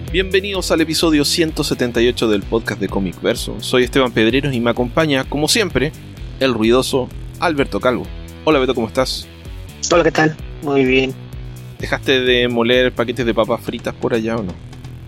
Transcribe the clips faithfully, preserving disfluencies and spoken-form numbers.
Bienvenidos al episodio ciento setenta y ocho del podcast de Comic Verso. Soy Esteban Pedreros y me acompaña, como siempre, el ruidoso Alberto Calvo. Hola Beto, ¿cómo estás? Hola, ¿qué tal? Muy bien. ¿Dejaste de moler paquetes de papas fritas por allá o no?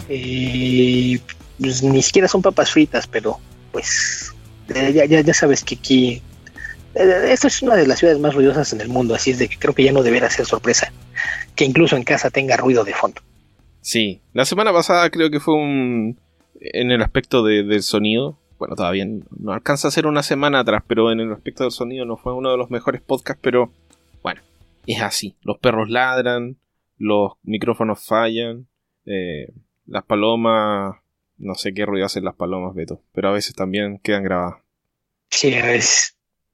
Eh, pues, ni siquiera son papas fritas, pero pues eh, ya, ya, ya sabes que aquí eh, esta es una de las ciudades más ruidosas en el mundo, así es de que creo que ya no deberá ser sorpresa que incluso en casa tenga ruido de fondo. Sí, la semana pasada creo que fue un... en el aspecto de, del sonido. Bueno, todavía no alcanza a ser una semana atrás, pero en el aspecto del sonido no fue uno de los mejores podcasts, pero bueno, es así. Los perros ladran, los micrófonos fallan, eh, las palomas... No sé qué ruido hacen las palomas, Beto, pero a veces también quedan grabadas. Sí, a veces.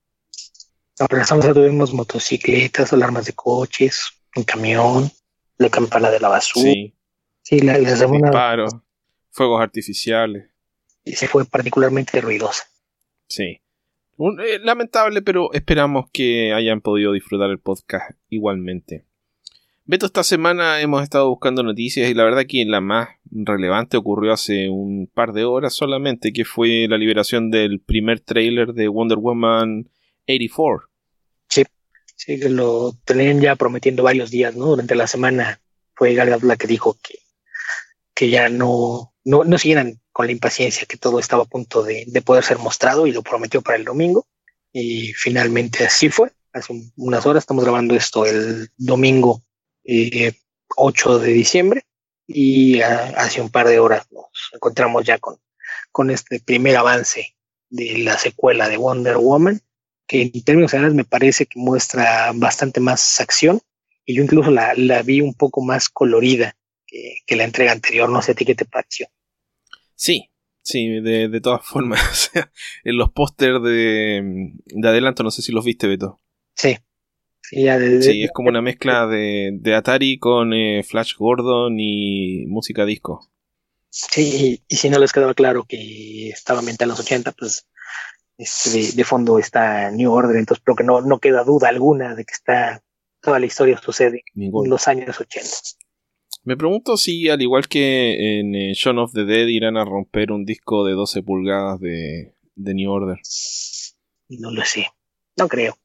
No, pero estamos tuvimos motocicletas, alarmas de coches, un camión, la campana de la basura. Sí. Sí, la, la semana Disparos, fuegos artificiales. se fue particularmente ruidosa. Sí. Un, eh, lamentable, pero esperamos que hayan podido disfrutar el podcast igualmente. Beto, esta semana hemos estado buscando noticias y la verdad que la más relevante ocurrió hace un par de horas solamente, que fue la liberación del primer tráiler de Wonder Woman ochenta y cuatro. Sí, sí, que lo tenían ya prometiendo varios días, ¿no? Durante la semana fue Gal Gadot la que dijo que, que ya no, no, no siguieran con la impaciencia, que todo estaba a punto de, de poder ser mostrado, y lo prometió para el domingo. Y finalmente así fue. Hace un, unas horas estamos grabando esto el domingo eh, ocho de diciembre, y a, hace un par de horas nos encontramos ya con, con este primer avance de la secuela de Wonder Woman, que en términos generales me parece que muestra bastante más acción, y yo incluso la, la vi un poco más colorida que, que la entrega anterior. No sé a ti qué te pareció. Sí, sí, de, de todas formas. O sea, en los pósters de, de adelanto, no sé si los viste, Beto. Sí, sí, ya de, Sí, de, es como una mezcla de, de Atari con eh, Flash Gordon y música disco. sí, y, y si no les quedaba claro que estaba ambientada en los ochenta, pues este, de, de fondo está New Order, entonces creo que no, no queda duda alguna de que está toda la historia sucede Ningún. en los años ochenta. Me pregunto si, al igual que en eh, Shaun of the Dead, irán a romper un disco de doce pulgadas de, de New Order. No lo sé, no creo.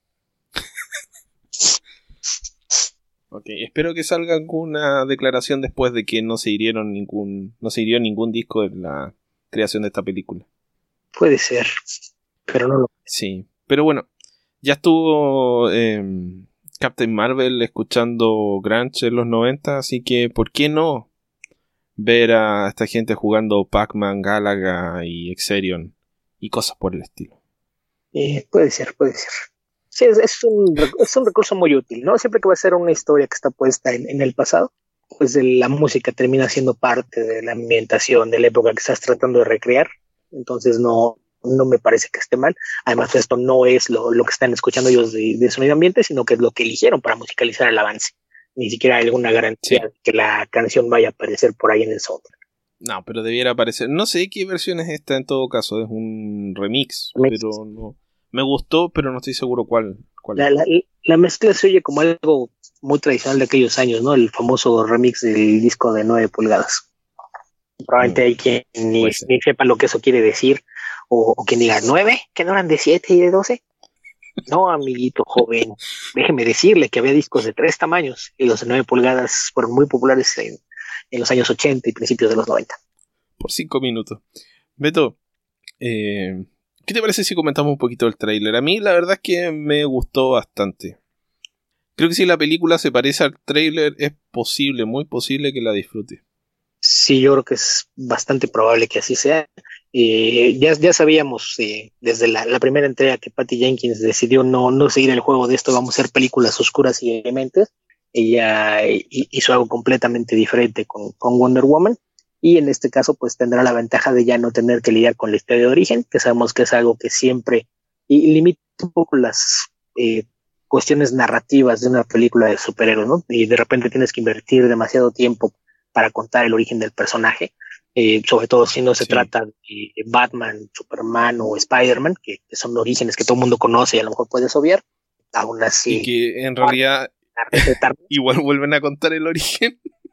Ok, espero que salga alguna declaración después de que no se hirieron ningún, no se hirió ningún disco en la creación de esta película. Puede ser, pero no lo. Sí, pero bueno, ya estuvo eh, Captain Marvel escuchando grunge en los noventa, así que ¿por qué no ver a esta gente jugando Pac-Man, Galaga y Exerion y cosas por el estilo? Eh, puede ser, puede ser. Sí, es, es, un, es un recurso muy útil, ¿no? Siempre que va a ser una historia que está puesta en, en el pasado, pues la música termina siendo parte de la ambientación de la época que estás tratando de recrear. Entonces no, no me parece que esté mal. Además, esto no es lo, lo que están escuchando ellos de, de sonido ambiente, sino que es lo que eligieron para musicalizar el avance. Ni siquiera hay alguna garantía, sí, de que la canción vaya a aparecer por ahí en el soundtrack. No, pero debiera aparecer. No sé qué versión es esta en todo caso. Es un remix, remix. Pero no. Me gustó, pero no estoy seguro cuál. cuál la, la, la mezcla se oye como algo muy tradicional de aquellos años, ¿no? El famoso remix del disco de nueve pulgadas. Probablemente mm. hay quien ni, ni sepa lo que eso quiere decir, o, o quien diga, ¿nueve? ¿Que no eran de siete y de doce? No, amiguito joven, déjeme decirle que había discos de tres tamaños, y los de nueve pulgadas fueron muy populares en, en los años ochenta y principios de los noventa. Por cinco minutos. Beto, eh, ¿qué te parece si comentamos un poquito el tráiler? A mí la verdad es que me gustó bastante. Creo que si la película se parece al tráiler, es posible, muy posible que la disfrute. Sí, yo creo que es bastante probable que así sea. Eh, ya, ya sabíamos eh, desde la, la primera entrega que Patty Jenkins decidió no, no seguir el juego de esto, vamos a hacer películas oscuras y dementes. Ella hizo algo completamente diferente con, con Wonder Woman, y en este caso pues tendrá la ventaja de ya no tener que lidiar con la historia de origen, que sabemos que es algo que siempre y limita un poco las eh, cuestiones narrativas de una película de superhéroes, ¿no? Y de repente tienes que invertir demasiado tiempo para contar el origen del personaje, eh, sobre todo si no se sí. trata de Batman, Superman o Spider-Man, que, que son orígenes que todo el mundo conoce y a lo mejor puedes obviar. Aún así, y que en realidad igual vuelven a contar el origen.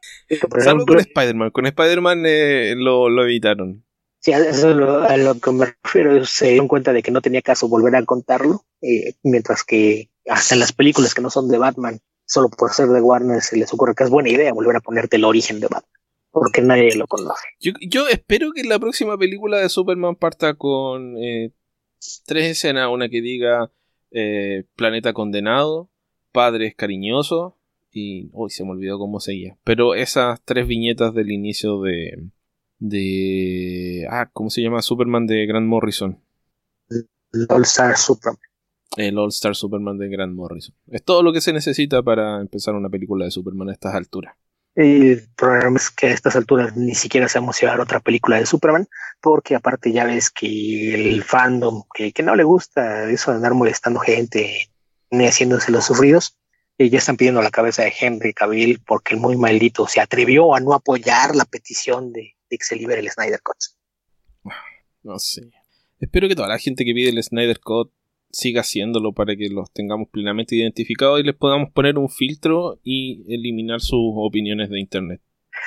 Por Salvo ejemplo, con Spider-Man. Con Spider-Man eh, lo, lo evitaron. sí, a eso es lo, a lo que me refiero. Se dieron cuenta de que no tenía caso volver a contarlo, eh, mientras que hasta en las películas que no son de Batman, solo por ser de Warner, se les ocurre que es buena idea volver a ponerte el origen de Batman, porque nadie lo conoce. Yo, yo espero que la próxima película de Superman parta con eh, tres escenas. Una que diga eh, Planeta Condenado, Padres Cariñosos y... Uy, se me olvidó cómo seguía. Pero esas tres viñetas del inicio de... de ah, ¿cómo se llama? Superman de Grant Morrison. El All Star Superman. El All Star Superman de Grant Morrison. Es todo lo que se necesita para empezar una película de Superman a estas alturas. El problema es que a estas alturas ni siquiera sabemos llevar otra película de Superman, porque aparte ya ves que el fandom, que, que no le gusta eso de andar molestando gente ni haciéndose los sufridos, y ya están pidiendo la cabeza de Henry Cavill porque el muy maldito se atrevió a no apoyar la petición de, de que se libere el Snyder Cut. No sé. Espero que toda la gente que pide el Snyder Cut siga haciéndolo para que los tengamos plenamente identificados y les podamos poner un filtro y eliminar sus opiniones de internet.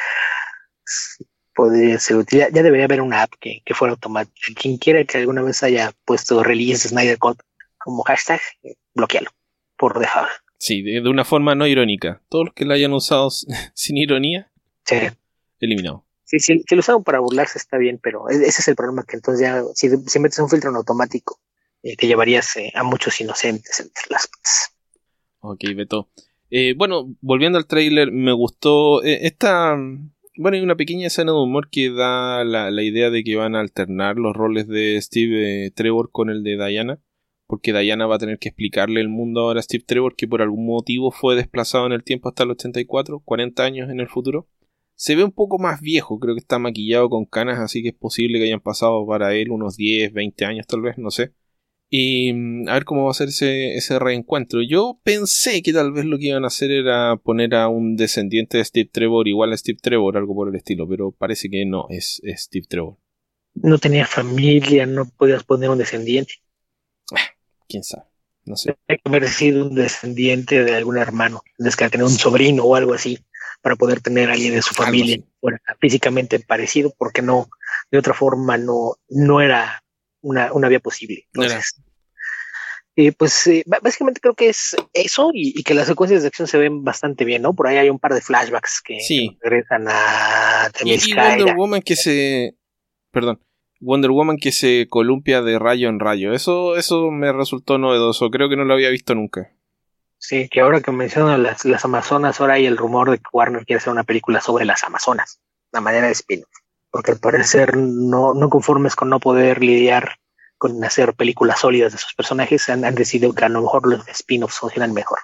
Podría ser útil. Ya, ya debería haber una app que, que fuera automática. Quien quiera que alguna vez haya puesto release Snyder Cut como hashtag, eh, bloquealo por default. Sí, de, de una forma no irónica. Todos los que la hayan usado sin ironía, Sí. eliminado. Sí, sí, si lo usaron para burlarse está bien, pero ese es el problema, que entonces ya, si, si metes un filtro en automático, eh, te llevarías eh, a muchos inocentes entre las patas. Ok, Beto. Eh, bueno, volviendo al tráiler, me gustó eh, esta... Bueno, hay una pequeña escena de humor que da la, la idea de que van a alternar los roles de Steve eh, Trevor con el de Diana, porque Diana va a tener que explicarle el mundo ahora a Steve Trevor, que por algún motivo fue desplazado en el tiempo hasta el ochenta y cuatro, cuarenta años en el futuro. Se ve un poco más viejo, creo que está maquillado con canas, así que es posible que hayan pasado para él unos diez, veinte años tal vez, no sé. Y a ver cómo va a ser ese, ese reencuentro. Yo pensé que tal vez lo que iban a hacer era poner a un descendiente de Steve Trevor igual a Steve Trevor, algo por el estilo, pero parece que no, es, es Steve Trevor. No tenía familia, no podías poner un descendiente. Quién sabe, no sé. Hay que haber sido un descendiente de algún hermano, tienes que tener un sobrino o algo así para poder tener a alguien de su familia bueno, físicamente parecido, porque no, de otra forma no, no era una, una vía posible. Entonces, eh, pues eh, básicamente creo que es eso y, y que las secuencias de acción se ven bastante bien, ¿no? Por ahí hay un par de flashbacks que, sí. que regresan a y, y Wonder Woman que se... Perdón. Wonder Woman que se columpia de rayo en rayo. Eso, eso me resultó novedoso. Creo que no lo había visto nunca. Sí, que ahora que mencionan las, las Amazonas, ahora hay el rumor de que Warner quiere hacer una película sobre las Amazonas, la manera de spin-off. Porque al parecer no, no conformes con no poder lidiar con hacer películas sólidas de sus personajes, han, han decidido que a lo mejor los spin-offs funcionan mejor.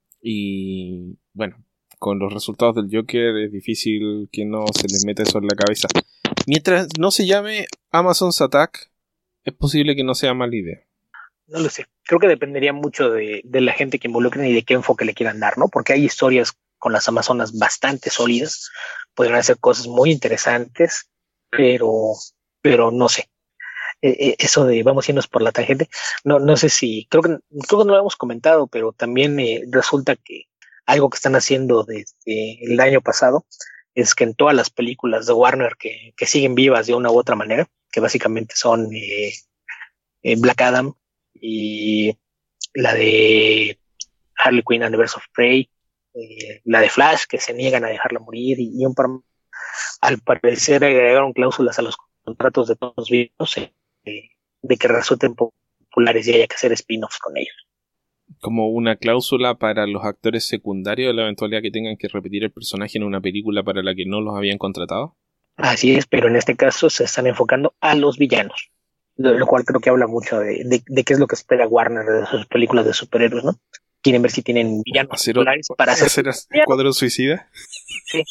Y bueno, con los resultados del Joker es difícil que no se les meta eso en la cabeza. Mientras no se llame Amazon's Attack, es posible que no sea mala idea. No lo sé. Creo que dependería mucho de, de la gente que involucren y de qué enfoque le quieran dar, ¿no? Porque hay historias con las Amazonas bastante sólidas. Podrían hacer cosas muy interesantes, pero, pero no sé. Eh, eso de vamos a irnos por la tangente. No, no sé si, creo que, creo que no lo hemos comentado, pero también eh, resulta que algo que están haciendo desde el año pasado es que en todas las películas de Warner que, que siguen vivas de una u otra manera, que básicamente son eh, eh, Black Adam y la de Harley Quinn and the Birds of Prey, eh, la de Flash, que se niegan a dejarla morir, y, y un par, al parecer agregaron cláusulas a los contratos de todos los videos eh, de que resulten populares y haya que hacer spin-offs con ellos. Como una cláusula para los actores secundarios de la eventualidad que tengan que repetir el personaje en una película para la que no los habían contratado. Así es, pero en este caso se están enfocando a los villanos, lo, lo cual creo que habla mucho de, de, de qué es lo que espera Warner de sus películas de superhéroes, ¿no? Quieren ver si tienen villanos hacer, populares para hacer... ¿Hacer Escuadrón Suicida? Sí.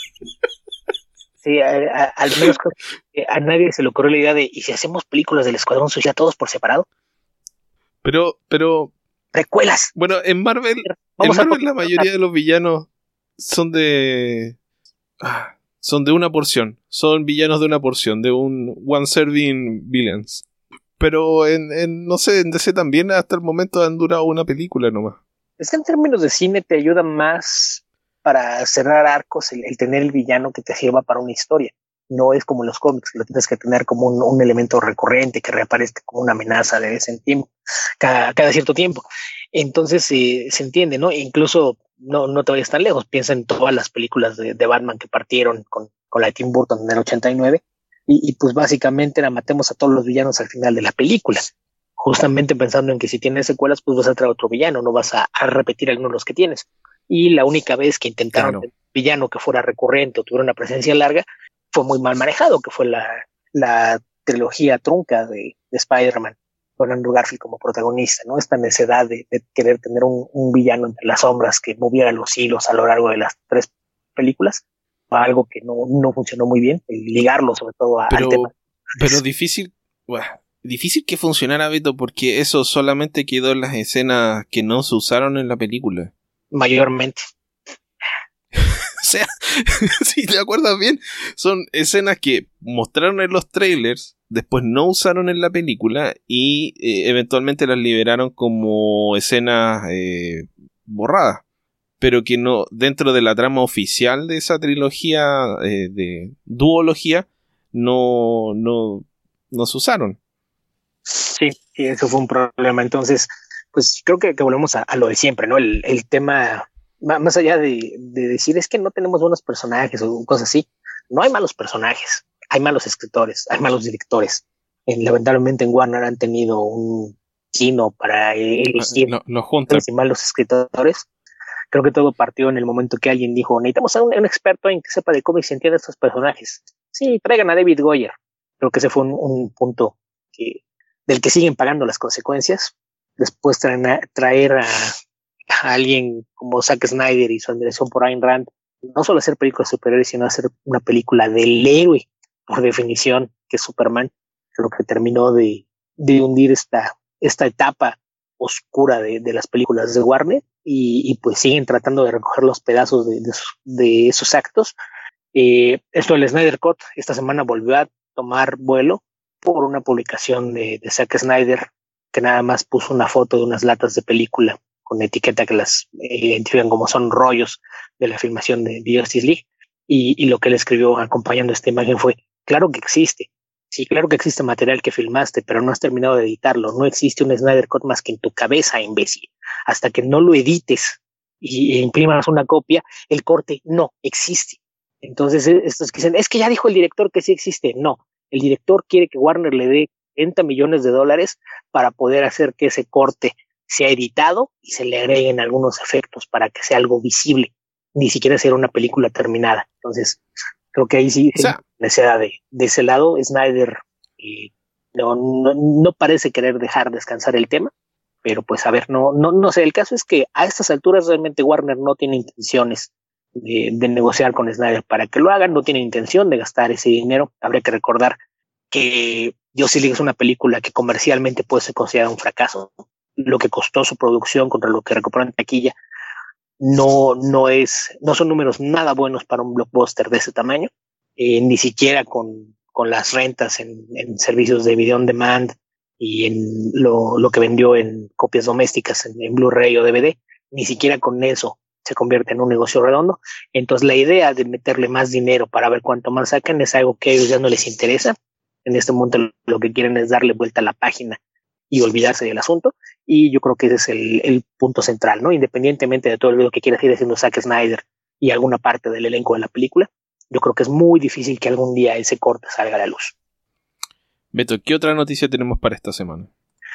Sí, a, a, al menos que a nadie se le ocurrió la idea de, ¿y si hacemos películas del Escuadrón Suicida todos por separado? Pero, pero... Recuelas. Bueno, en Marvel, Vamos en Marvel la mayoría de los villanos son de... Ah, son de una porción. Son villanos de una porción, de un one serving villains. Pero en, en no sé, en D C también hasta el momento han durado una película nomás. Es que en términos de cine te ayuda más para cerrar arcos el, el tener el villano que te sirva para una historia. No es como en los cómics, que lo tienes que tener como un, un elemento recurrente que reaparezca como una amenaza de vez en tiempo, cada, cada cierto tiempo. Entonces eh, se entiende, ¿no? Incluso no, no te vayas tan lejos, piensa en todas las películas de, de Batman que partieron con, con la de Tim Burton en el ochenta y nueve, y, y pues básicamente era matemos a todos los villanos al final de la película, justamente pensando en que si tienes secuelas, pues vas a traer otro villano, no vas a, a repetir algunos de los que tienes. Y la única vez que intentaron Claro. un villano que fuera recurrente o tuviera una presencia larga, fue muy mal manejado, que fue la, la trilogía trunca de, de Spider-Man, con Andrew Garfield como protagonista, ¿no? Esta necesidad de, de querer tener un, un villano entre las sombras que moviera los hilos a lo largo de las tres películas, fue algo que no, no funcionó muy bien, el ligarlo sobre todo a, Pero, al tema. pero difícil, buah, difícil que funcionara, Beto, porque eso solamente quedó en las escenas que no se usaron en la película. Mayormente. O sea, si te acuerdas bien, son escenas que mostraron en los trailers, después no usaron en la película y eh, eventualmente las liberaron como escenas eh, borradas, pero que no, dentro de la trama oficial de esa trilogía eh, de duología, no, no, no se usaron. Sí, y eso fue un problema. Entonces, pues creo que, que volvemos a, a lo de siempre, ¿no? El, el tema, más allá de, de decir es que no tenemos buenos personajes o cosas así, no hay malos personajes, hay malos escritores, hay malos directores. Eh, lamentablemente en Warner han tenido un kino para eh, elegir Lo, lo juntan. y malos escritores. Creo que todo partió en el momento que alguien dijo, necesitamos a un, un experto en que sepa de cómics y entienda estos personajes. Sí, traigan a David Goyer. Creo que ese fue un, un punto que, del que siguen pagando las consecuencias. Después traen a, traer a, a alguien como Zack Snyder y su admiración por Ayn Rand, no solo hacer películas superiores, sino hacer una película del héroe, por definición, que es Superman. Creo que terminó de, de hundir esta, esta etapa oscura de, de las películas de Warner y, y pues siguen tratando de recoger los pedazos de, de, de esos actos. Eh, esto del Snyder Cut esta semana volvió a tomar vuelo por una publicación de, de Zack Snyder que nada más puso una foto de unas latas de película con etiqueta que las eh, identifican como son rollos de la filmación de, de Justice League y, y lo que él escribió acompañando esta imagen fue, claro que existe, sí, claro que existe material que filmaste, pero no has terminado de editarlo, no existe un Snyder Cut más que en tu cabeza, imbécil, hasta que no lo edites y, y imprimas una copia, el corte no existe. Entonces estos que dicen, es que ya dijo el director que sí existe, no, el director quiere que Warner le dé cuarenta millones de dólares para poder hacer que ese corte sea editado y se le agreguen algunos efectos para que sea algo visible, ni siquiera sea una película terminada. Entonces, creo que ahí sí, O sea, necesidad de, de ese lado, Snyder eh, no, no, no parece querer dejar descansar el tema, pero pues a ver, no, no, no sé, el caso es que a estas alturas realmente Warner no tiene intenciones de, de negociar con Snyder para que lo hagan, no tiene intención de gastar ese dinero. Habría que recordar que Justice League es una película que comercialmente puede ser considerada un fracaso. Lo que costó su producción contra lo que recuperó en taquilla no, no, es, no son números nada buenos para un blockbuster de ese tamaño, eh, ni siquiera con, con las rentas en, en servicios de video on demand y en lo, lo que vendió en copias domésticas en, en Blu-ray o D V D, ni siquiera con eso se convierte en un negocio redondo. Entonces la idea de meterle más dinero para ver cuánto más sacan es algo que a ellos ya no les interesa. En este momento lo que quieren es darle vuelta a la página y olvidarse del asunto, y yo creo que ese es el, el punto central, ¿no? Independientemente de todo el video que quiera seguir haciendo Zack Snyder y alguna parte del elenco de la película, yo creo que es muy difícil que algún día ese corte salga a la luz. Beto, ¿qué otra noticia tenemos para esta semana?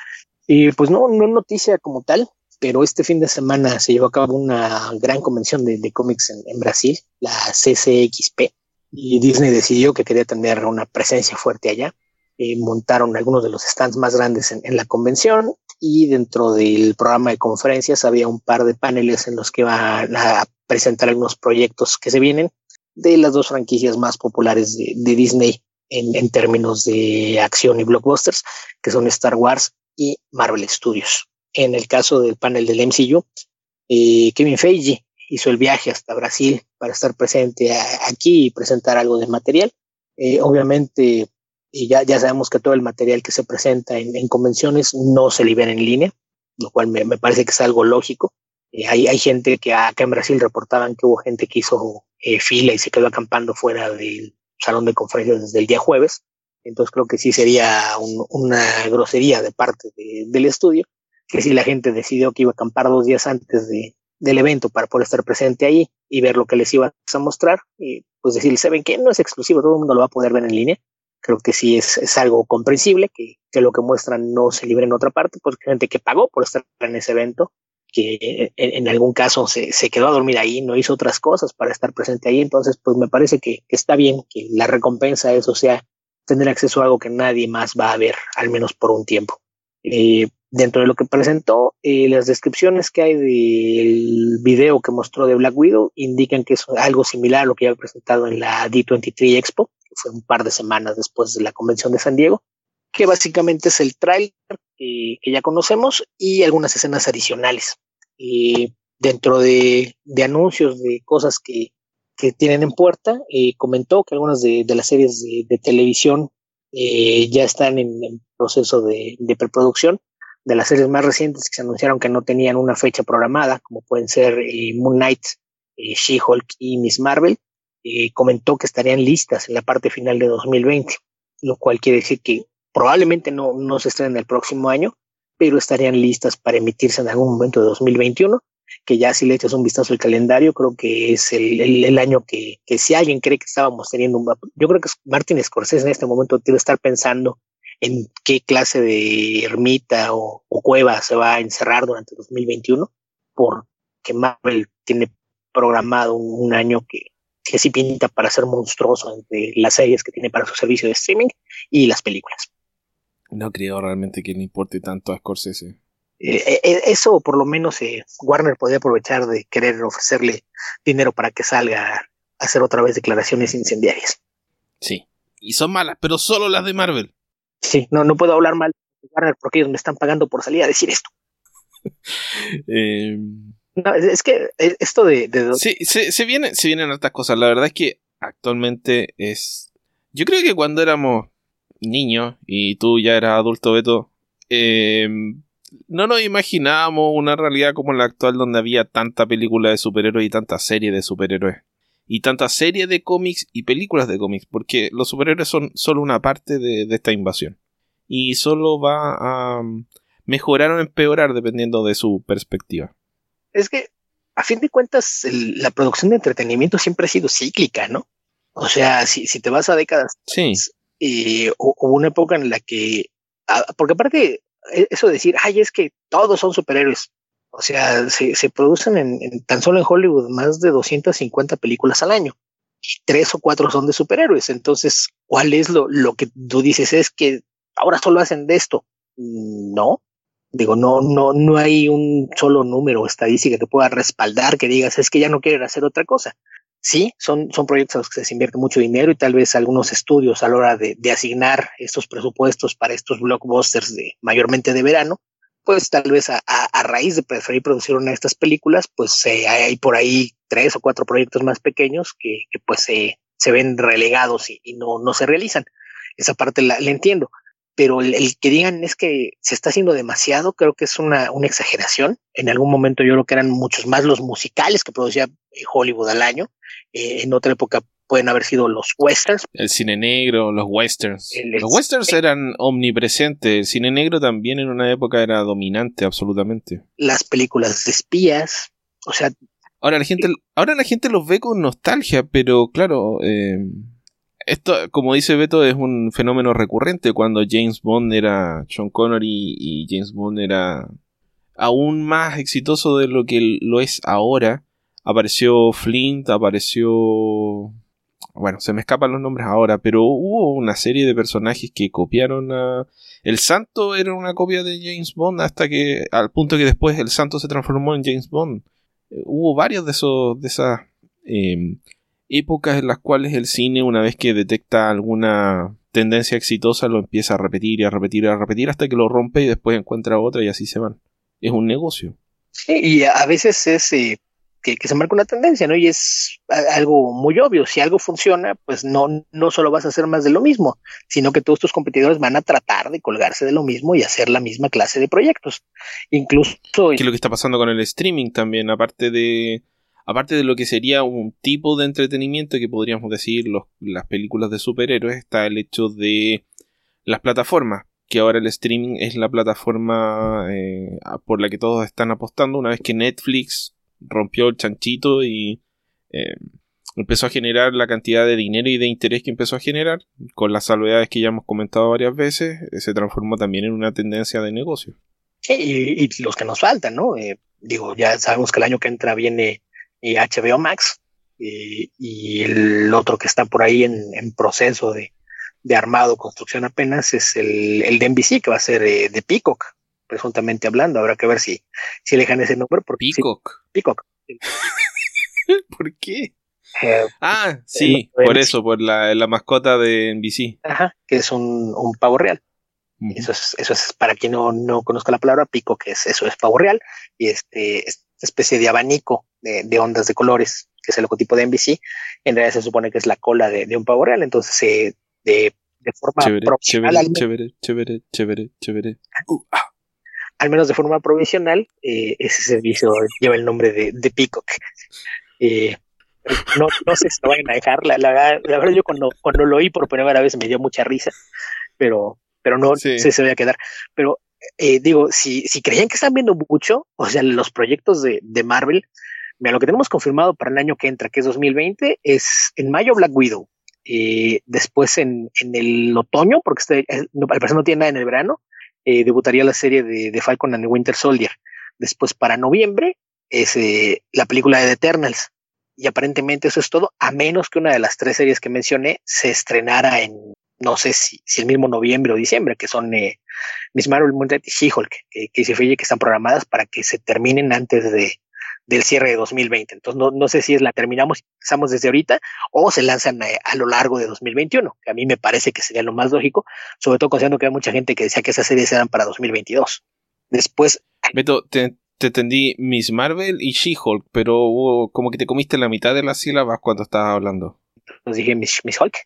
Y pues no, no noticia como tal, pero este fin de semana se llevó a cabo una gran convención de, de cómics en, en Brasil, la C C X P, y Disney decidió que quería tener una presencia fuerte allá. Eh, montaron algunos de los stands más grandes en, en la convención, y dentro del programa de conferencias había un par de paneles en los que van a presentar algunos proyectos que se vienen de las dos franquicias más populares de, de Disney en, en términos de acción y blockbusters, que son Star Wars y Marvel Studios. En el caso del panel del M C U, eh, Kevin Feige hizo el viaje hasta Brasil para estar presente a, aquí y presentar algo de material. Eh, obviamente, y ya, ya sabemos que todo el material que se presenta en, en convenciones no se libera en línea, lo cual me, me parece que es algo lógico. Eh, hay, hay gente que acá en Brasil reportaban que hubo gente que hizo eh, fila y se quedó acampando fuera del salón de conferencias desde el día jueves. Entonces creo que sí sería un, una grosería de parte de, del estudio, que si la gente decidió que iba a acampar dos días antes de, del evento para poder estar presente ahí y ver lo que les ibas a mostrar, y pues decirles, ¿saben qué? No es exclusivo, todo el mundo lo va a poder ver en línea. Creo que sí es, es algo comprensible, que, que lo que muestran no se libre en otra parte, porque hay gente que pagó por estar en ese evento, que en, en algún caso se, se quedó a dormir ahí, no hizo otras cosas para estar presente ahí. Entonces, pues me parece que, que está bien que la recompensa de eso sea tener acceso a algo que nadie más va a ver, al menos por un tiempo. Eh, dentro de lo que presentó, eh, las descripciones que hay del video que mostró de Black Widow indican que es algo similar a lo que había presentado en la D veintitrés Expo, que fue un par de semanas después de la convención de San Diego, que básicamente es el tráiler eh, que ya conocemos y algunas escenas adicionales. Eh, dentro de, de anuncios de cosas que, que tienen en puerta, eh, comentó que algunas de, de las series de, de televisión eh, ya están en, en proceso de, de preproducción. De las series más recientes que se anunciaron que no tenían una fecha programada, como pueden ser eh, Moon Knight, eh, She-Hulk y Miss Marvel, eh, comentó que estarían listas en la parte final de dos mil veinte, lo cual quiere decir que probablemente no, no se estrenen el próximo año, pero estarían listas para emitirse en algún momento de dos mil veintiuno, que ya si le echas un vistazo al calendario, creo que es el, el, el año que, que si alguien cree que estábamos teniendo un... Yo creo que Martin Scorsese en este momento debe estar pensando en qué clase de ermita o, o cueva se va a encerrar durante dos mil veintiuno, porque Marvel tiene programado un, un año que, que sí pinta para ser monstruoso entre las series que tiene para su servicio de streaming y las películas. No creo realmente que le importe tanto a Scorsese. Eh, eh, eso por lo menos eh, Warner podría aprovechar de querer ofrecerle dinero para que salga a hacer otra vez declaraciones incendiarias. Sí, y son malas, pero solo las de Marvel. Sí, no, no puedo hablar mal de Warner porque ellos me están pagando por salir a decir esto. eh... No, es, es que esto de... de... Sí, se, se, viene, se vienen hartas cosas. La verdad es que actualmente es... Yo creo que cuando éramos niños y tú ya eras adulto, Beto, eh, no nos imaginábamos una realidad como la actual, donde había tanta película de superhéroes y tanta serie de superhéroes. Y tanta serie de cómics y películas de cómics, porque los superhéroes son solo una parte de, de esta invasión. Y solo va a mejorar o empeorar dependiendo de su perspectiva. Es que, a fin de cuentas, el, la producción de entretenimiento siempre ha sido cíclica, ¿no? O sea, si, si te vas a décadas, sí. eh, hubo una época en la que, porque aparte, eso de decir, ay, es que todos son superhéroes. O sea, se, se producen en, en tan solo en Hollywood más de doscientas cincuenta películas al año. Y tres o cuatro son de superhéroes. Entonces, ¿cuál es lo, lo que tú dices? Es que ahora solo hacen de esto. No. Digo, no, no, no hay un solo número o estadística que pueda respaldar que digas, es que ya no quieren hacer otra cosa. Sí, son, son proyectos a los que se invierte mucho dinero y tal vez algunos estudios a la hora de, de asignar estos presupuestos para estos blockbusters de mayormente de verano, pues tal vez a, a, a raíz de preferir producir una de estas películas, pues eh, hay por ahí tres o cuatro proyectos más pequeños que, que pues eh, se ven relegados y, y no, no se realizan. Esa parte la, la entiendo, pero el, el que digan es que se está haciendo demasiado, creo que es una, una exageración. En algún momento yo creo que eran muchos más los musicales que producía Hollywood al año. Eh, en otra época pueden haber sido los westerns. El cine negro, los westerns. El, los westerns el, eran omnipresentes. El cine negro también en una época era dominante, absolutamente. Las películas de espías, o sea... Ahora la gente, ahora la gente los ve con nostalgia, pero claro, eh, esto, como dice Beto, es un fenómeno recurrente. Cuando James Bond era Sean Connery y James Bond era aún más exitoso de lo que lo es ahora, apareció Flint, apareció... Bueno, se me escapan los nombres ahora, pero hubo una serie de personajes que copiaron a... El Santo era una copia de James Bond, hasta que, al punto que después el Santo se transformó en James Bond. Eh, hubo varios de esos, de esas eh, épocas en las cuales el cine, una vez que detecta alguna tendencia exitosa, lo empieza a repetir y a repetir y a repetir hasta que lo rompe y después encuentra otra y así se van. Es un negocio. Sí, y a veces es... Eh... que, que se marca una tendencia, ¿no? Y es a- algo muy obvio. Si algo funciona, pues no, no solo vas a hacer más de lo mismo, sino que todos tus competidores van a tratar de colgarse de lo mismo y hacer la misma clase de proyectos. Incluso, ¿Qué es lo que está pasando con el streaming también? Aparte de, aparte de lo que sería un tipo de entretenimiento que podríamos decir los, las películas de superhéroes, está el hecho de las plataformas, que ahora el streaming es la plataforma eh, por la que todos están apostando una vez que Netflix rompió el chanchito y eh, empezó a generar la cantidad de dinero y de interés que empezó a generar, con las salvedades que ya hemos comentado varias veces, eh, se transformó también en una tendencia de negocio. sí, y, y los que nos faltan, ¿no? Eh, digo, ya sabemos que el año que entra viene eh, H B O Max, eh, y el otro que está por ahí en, en proceso de, de armado, construcción apenas, es el, el de N B C, que va a ser eh, de Peacock, presuntamente hablando. Habrá que ver si, si le dejan ese nombre. Porque sí, Peacock. Peacock. ¿Por qué? Eh, Ah, sí, el- por eso, por la, la mascota de N B C. Ajá, que es un, un pavo real. Ujú. Eso es, eso es para quien no, no conozca la palabra, pico, que es eso, es pavo real, y este, esta especie de abanico de, de ondas de colores, que es el logotipo de N B C, en realidad se supone que es la cola de, de un pavo real. Entonces eh, de, de forma Chévere, provisional, chévere, al, chévere, chévere, chévere, chévere. Uh, ah. al menos de forma provisional, eh, ese servicio lleva el nombre de, de Peacock. Eh, no, no sé si lo vayan a dejar, la, la, verdad- la verdad yo cuando, cuando lo oí por primera vez me dio mucha risa, pero, pero no Sí. sé si se va a quedar. Pero eh, digo, si, si creían que están viendo mucho, o sea, los proyectos de, de Marvel, mira, lo que tenemos confirmado para el año que entra, que es dos mil veinte, es en mayo Black Widow. Eh, después en, en el otoño, porque este, eh, no, al parecer no tiene nada en el verano, eh, debutaría la serie de, de Falcon and the Winter Soldier. Después para noviembre es eh, la película de The Eternals. Y aparentemente eso es todo, a menos que una de las tres series que mencioné se estrenara en, no sé si, si el mismo noviembre o diciembre, que son eh, Miss Marvel, Moon Knight y She-Hulk, que, que, que están programadas para que se terminen antes de, del cierre de dos mil veinte. Entonces no, no sé si es la terminamos, empezamos desde ahorita, o se lanzan a, a lo largo de dos mil veintiuno, que a mí me parece que sería lo más lógico, sobre todo considerando que hay mucha gente que decía que esas series eran para dos mil veintidós. Después... Beto, te, te entendí Miss Marvel y She-Hulk, pero hubo como que te comiste la mitad de las sílabas cuando estabas hablando. Nos dije Miss, Miss Hulk.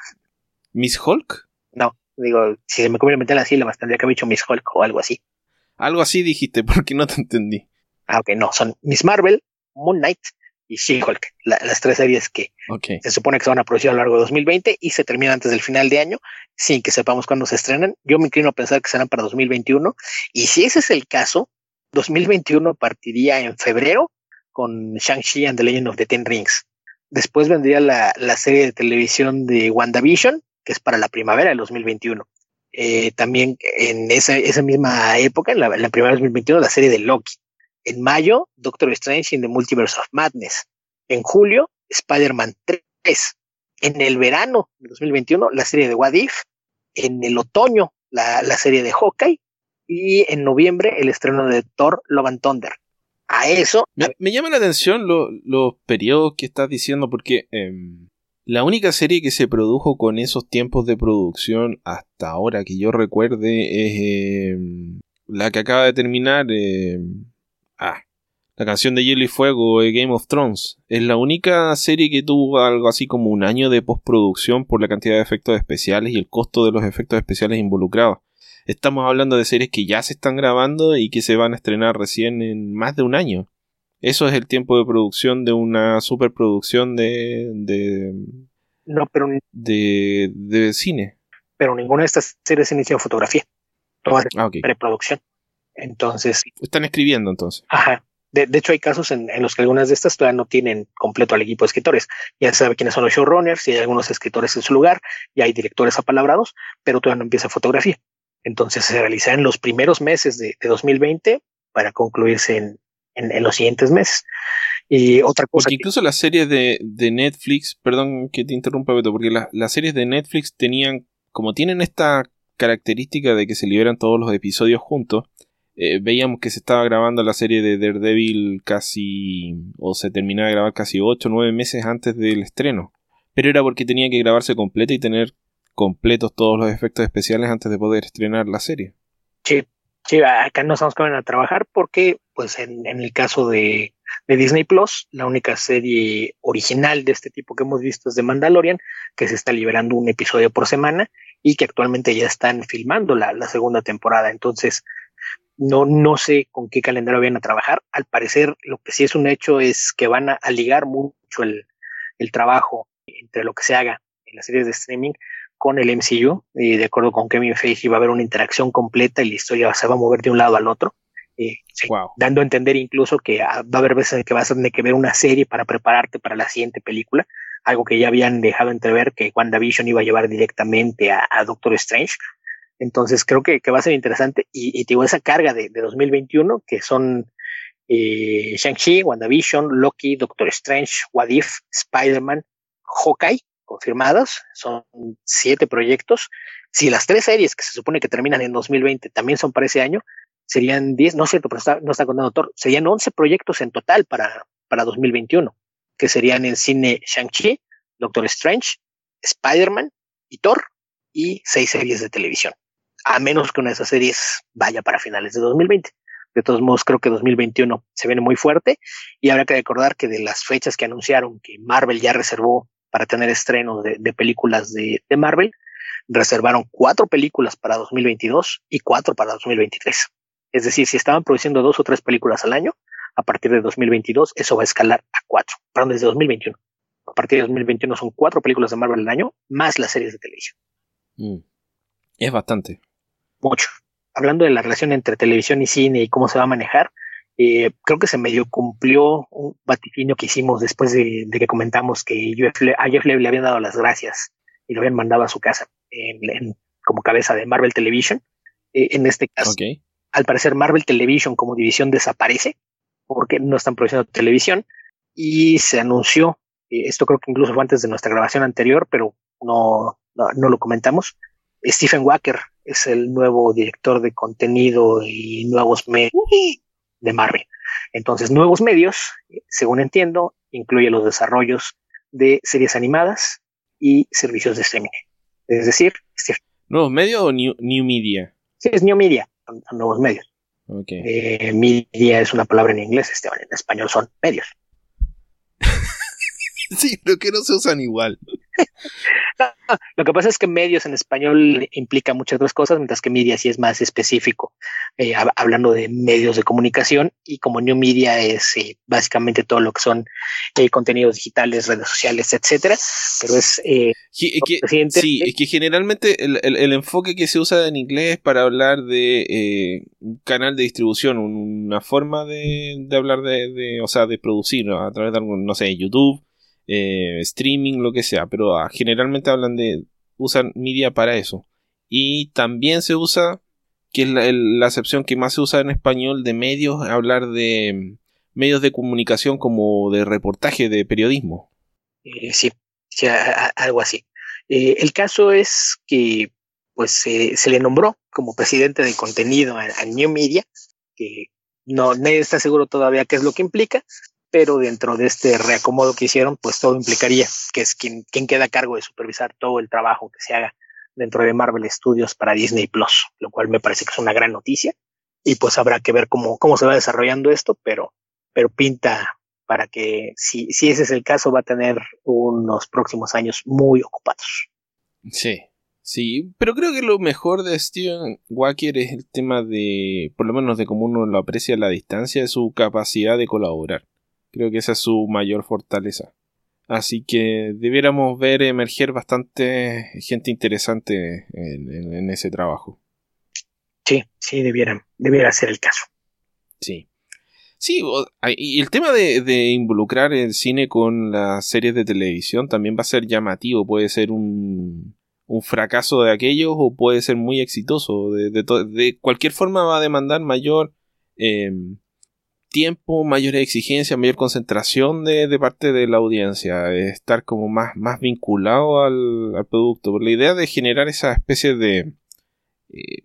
¿Miss Hulk? No, digo, si se me comiera meter las sílabas, tendría que haber dicho Miss Hulk o algo así. Algo así dijiste, porque no te entendí. Ah, ok, no, son Miss Marvel, Moon Knight y She-Hulk, la, las tres series que okay. se supone que se van a producir a lo largo de dos mil veinte y se terminan antes del final de año, sin que sepamos cuándo se estrenan. Yo me inclino a pensar que serán para dos mil veintiuno, y si ese es el caso, dos mil veintiuno partiría en febrero con Shang-Chi and the Legend of the Ten Rings. Después vendría la, la serie de televisión de WandaVision, que es para la primavera del dos mil veintiuno. Eh, también en esa, esa misma época, en la, en la primavera del dos mil veintiuno, la serie de Loki. En mayo, Doctor Strange in the Multiverse of Madness. En julio, Spider-Man tres. En el verano de dos mil veintiuno, la serie de What If. En el otoño, la, la serie de Hawkeye. Y en noviembre, el estreno de Thor Love and Thunder. A eso... Me, a... me llama la atención lo, los periodos que estás diciendo, porque eh, la única serie que se produjo con esos tiempos de producción hasta ahora que yo recuerde es eh, la que acaba de terminar... Eh, ah, la canción de Hielo y Fuego de Game of Thrones. Es la única serie que tuvo algo así como un año de postproducción por la cantidad de efectos especiales y el costo de los efectos especiales involucrados. Estamos hablando de series que ya se están grabando y que se van a estrenar recién en más de un año. Eso es el tiempo de producción de una superproducción de de, no, pero, de, de cine. Pero ninguna de estas series inicia en fotografía. Todas de Ah, okay. Preproducción. Entonces... Están escribiendo entonces. Ajá. De, de hecho, hay casos en, en los que algunas de estas todavía no tienen completo al equipo de escritores. Ya se sabe quiénes son los showrunners, y hay algunos escritores en su lugar, y hay directores apalabrados, pero todavía no empieza fotografía. Entonces se realizará en los primeros meses de, de dos mil veinte para concluirse en, en, en los siguientes meses. Y otra cosa... Porque incluso que... las series de, de Netflix, perdón que te interrumpa, Beto, porque la, las series de Netflix tenían, como tienen esta característica de que se liberan todos los episodios juntos, Eh, veíamos que se estaba grabando la serie de Daredevil casi, o se terminaba de grabar casi ocho o nueve meses antes del estreno, pero era porque tenía que grabarse completa y tener completos todos los efectos especiales antes de poder estrenar la serie. Sí, sí, acá no sabemos que van a trabajar porque, pues en, en el caso de, de Disney Plus. La única serie original de este tipo que hemos visto es de Mandalorian, que se está liberando un episodio por semana y que actualmente ya están filmando la, la segunda temporada. Entonces, no, no sé con qué calendario van a trabajar. Al parecer, lo que sí es un hecho es que van a, a ligar mucho el, el trabajo entre lo que se haga en las series de streaming con el M C U. Eh, de acuerdo con Kevin Feige, va a haber una interacción completa y la historia se va a mover de un lado al otro. Eh, sí, wow. Dando a entender incluso que va a haber veces en que vas a tener que ver una serie para prepararte para la siguiente película, algo que ya habían dejado entrever que WandaVision iba a llevar directamente a, a Doctor Strange. Entonces creo que, que va a ser interesante y, y digo, esa carga de, de dos mil veintiuno que son eh, Shang-Chi, WandaVision, Loki, Doctor Strange, What If, Spider-Man, Hawkeye, confirmados, son siete proyectos. Si las tres series que se supone que terminan en dos mil veinte también son para ese año, serían diez, no es cierto, pero está, no está contando Thor, serían once proyectos en total para, para dos mil veintiuno, que serían en cine Shang-Chi, Doctor Strange, Spider-Man y Thor, y seis series de televisión, a menos que una de esas series vaya para finales de dos mil veinte. De todos modos, creo que dos mil veintiuno se viene muy fuerte y habrá que recordar que de las fechas que anunciaron que Marvel ya reservó para tener estrenos de, de películas de, de Marvel, reservaron cuatro películas para dos mil veintidós y cuatro para dos mil veintitrés. Es decir, si estaban produciendo dos o tres películas al año, a partir de dos mil veintidós eso va a escalar a cuatro. Perdón, desde dos mil veintiuno. A partir de dos mil veintiuno son cuatro películas de Marvel al año, más las series de televisión. Mm. Es bastante. Mucho. Hablando de la relación entre televisión y cine y cómo se va a manejar, eh, creo que se medio cumplió un vaticinio que hicimos después de, de que comentamos que Jeff Le- a Jeff Leb le habían dado las gracias y lo habían mandado a su casa en, en, como cabeza de Marvel Television. Eh, en este caso, okay. Al parecer Marvel Television como división desaparece porque no están produciendo televisión y se anunció, eh, esto creo que incluso fue antes de nuestra grabación anterior, pero no, no, no lo comentamos. Stephen Walker es el nuevo director de contenido y nuevos medios de Marvel. Entonces, nuevos medios, según entiendo, incluye los desarrollos de series animadas y servicios de streaming. Es decir, Stephen. ¿Nuevos medios o new, new media? Sí, es new media, nuevos medios. Okay. Eh, media es una palabra en inglés, Esteban, en español son medios. Sí, pero que no se usan igual. No, no, lo que pasa es que medios en español implica muchas otras cosas, mientras que media sí es más específico, eh, hab- hablando de medios de comunicación, y como new media es eh, básicamente todo lo que son eh, contenidos digitales, redes sociales, etcétera, pero es eh, que, que, sí, es que generalmente el, el, el enfoque que se usa en inglés es para hablar de eh, un canal de distribución, una forma de, de hablar de, de, o sea, de producir, ¿no? A través de algún, no sé, YouTube. Eh, streaming, lo que sea, pero ah, generalmente hablan de, usan media para eso. Y también se usa, que es la, el, la acepción que más se usa en español de medios, hablar de medios de comunicación como de reportaje, de periodismo. Eh, sí, sí, a, a, algo así. Eh, el caso es que pues eh, se le nombró como presidente de contenido a, a New Media, que no nadie está seguro todavía qué es lo que implica, pero dentro de este reacomodo que hicieron, pues todo implicaría que es quien, quien queda a cargo de supervisar todo el trabajo que se haga dentro de Marvel Studios para Disney Plus, lo cual me parece que es una gran noticia, y pues habrá que ver cómo, cómo se va desarrollando esto, pero, pero pinta para que, si, si ese es el caso, va a tener unos próximos años muy ocupados. Sí, sí, pero creo que lo mejor de Stephen Walker es el tema de, por lo menos de cómo uno lo aprecia a la distancia, de su capacidad de colaborar. Creo que esa es su mayor fortaleza. Así que debiéramos ver emerger bastante gente interesante en, en, en ese trabajo. Sí, sí, debiera, debiera ser el caso. Sí. Sí, y el tema de, de involucrar el cine con las series de televisión también va a ser llamativo. Puede ser un, un fracaso de aquellos o puede ser muy exitoso. De, de, to- de cualquier forma va a demandar mayor... Eh, tiempo, mayores exigencias, mayor concentración de, de parte de la audiencia, estar como más, más vinculado al, al producto. Por la idea de generar esa especie de eh,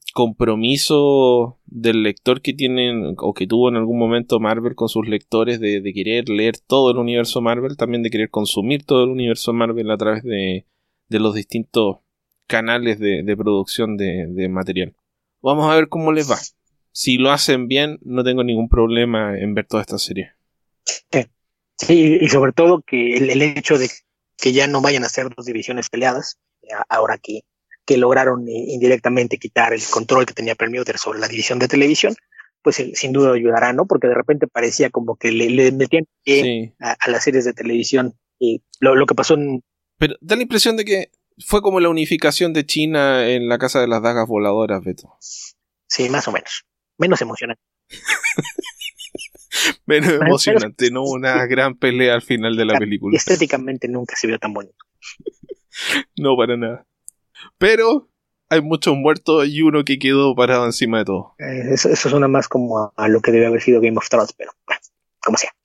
compromiso del lector que tienen o que tuvo en algún momento Marvel con sus lectores, de, de querer leer todo el universo Marvel, también de querer consumir todo el universo Marvel a través de, de los distintos canales de, de producción de, de material. Vamos a ver cómo les va. Si lo hacen bien, no tengo ningún problema en ver toda esta serie. Sí, sí, y sobre todo que el, el hecho de que ya no vayan a ser dos divisiones peleadas, ahora que, que lograron indirectamente quitar el control que tenía Permuter sobre la división de televisión, pues sin duda ayudará, ¿no? Porque de repente parecía como que le, le metían sí. a, a las series de televisión y lo, lo que pasó en... Pero da la impresión de que fue como la unificación de China en la Casa de las Dagas Voladoras, Beto. Sí, más o menos. Menos emocionante. Menos emocionante, no una gran pelea al final de la película. Estéticamente nunca se vio tan bonito. No, para nada. Pero hay muchos muertos y uno que quedó parado encima de todo. Eh, eso, eso suena más como a, a lo que debe haber sido Game of Thrones, pero bueno, como sea.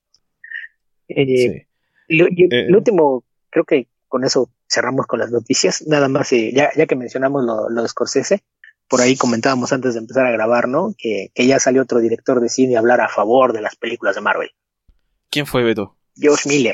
Eh, Sí. Lo, y el, Eh, el último, creo que con eso cerramos con las noticias. Nada más, eh, ya, ya que mencionamos lo, lo de Scorsese, por ahí comentábamos antes de empezar a grabar, ¿no? Que, que ya salió otro director de cine a hablar a favor de las películas de Marvel. ¿Quién fue, Beto? George Miller.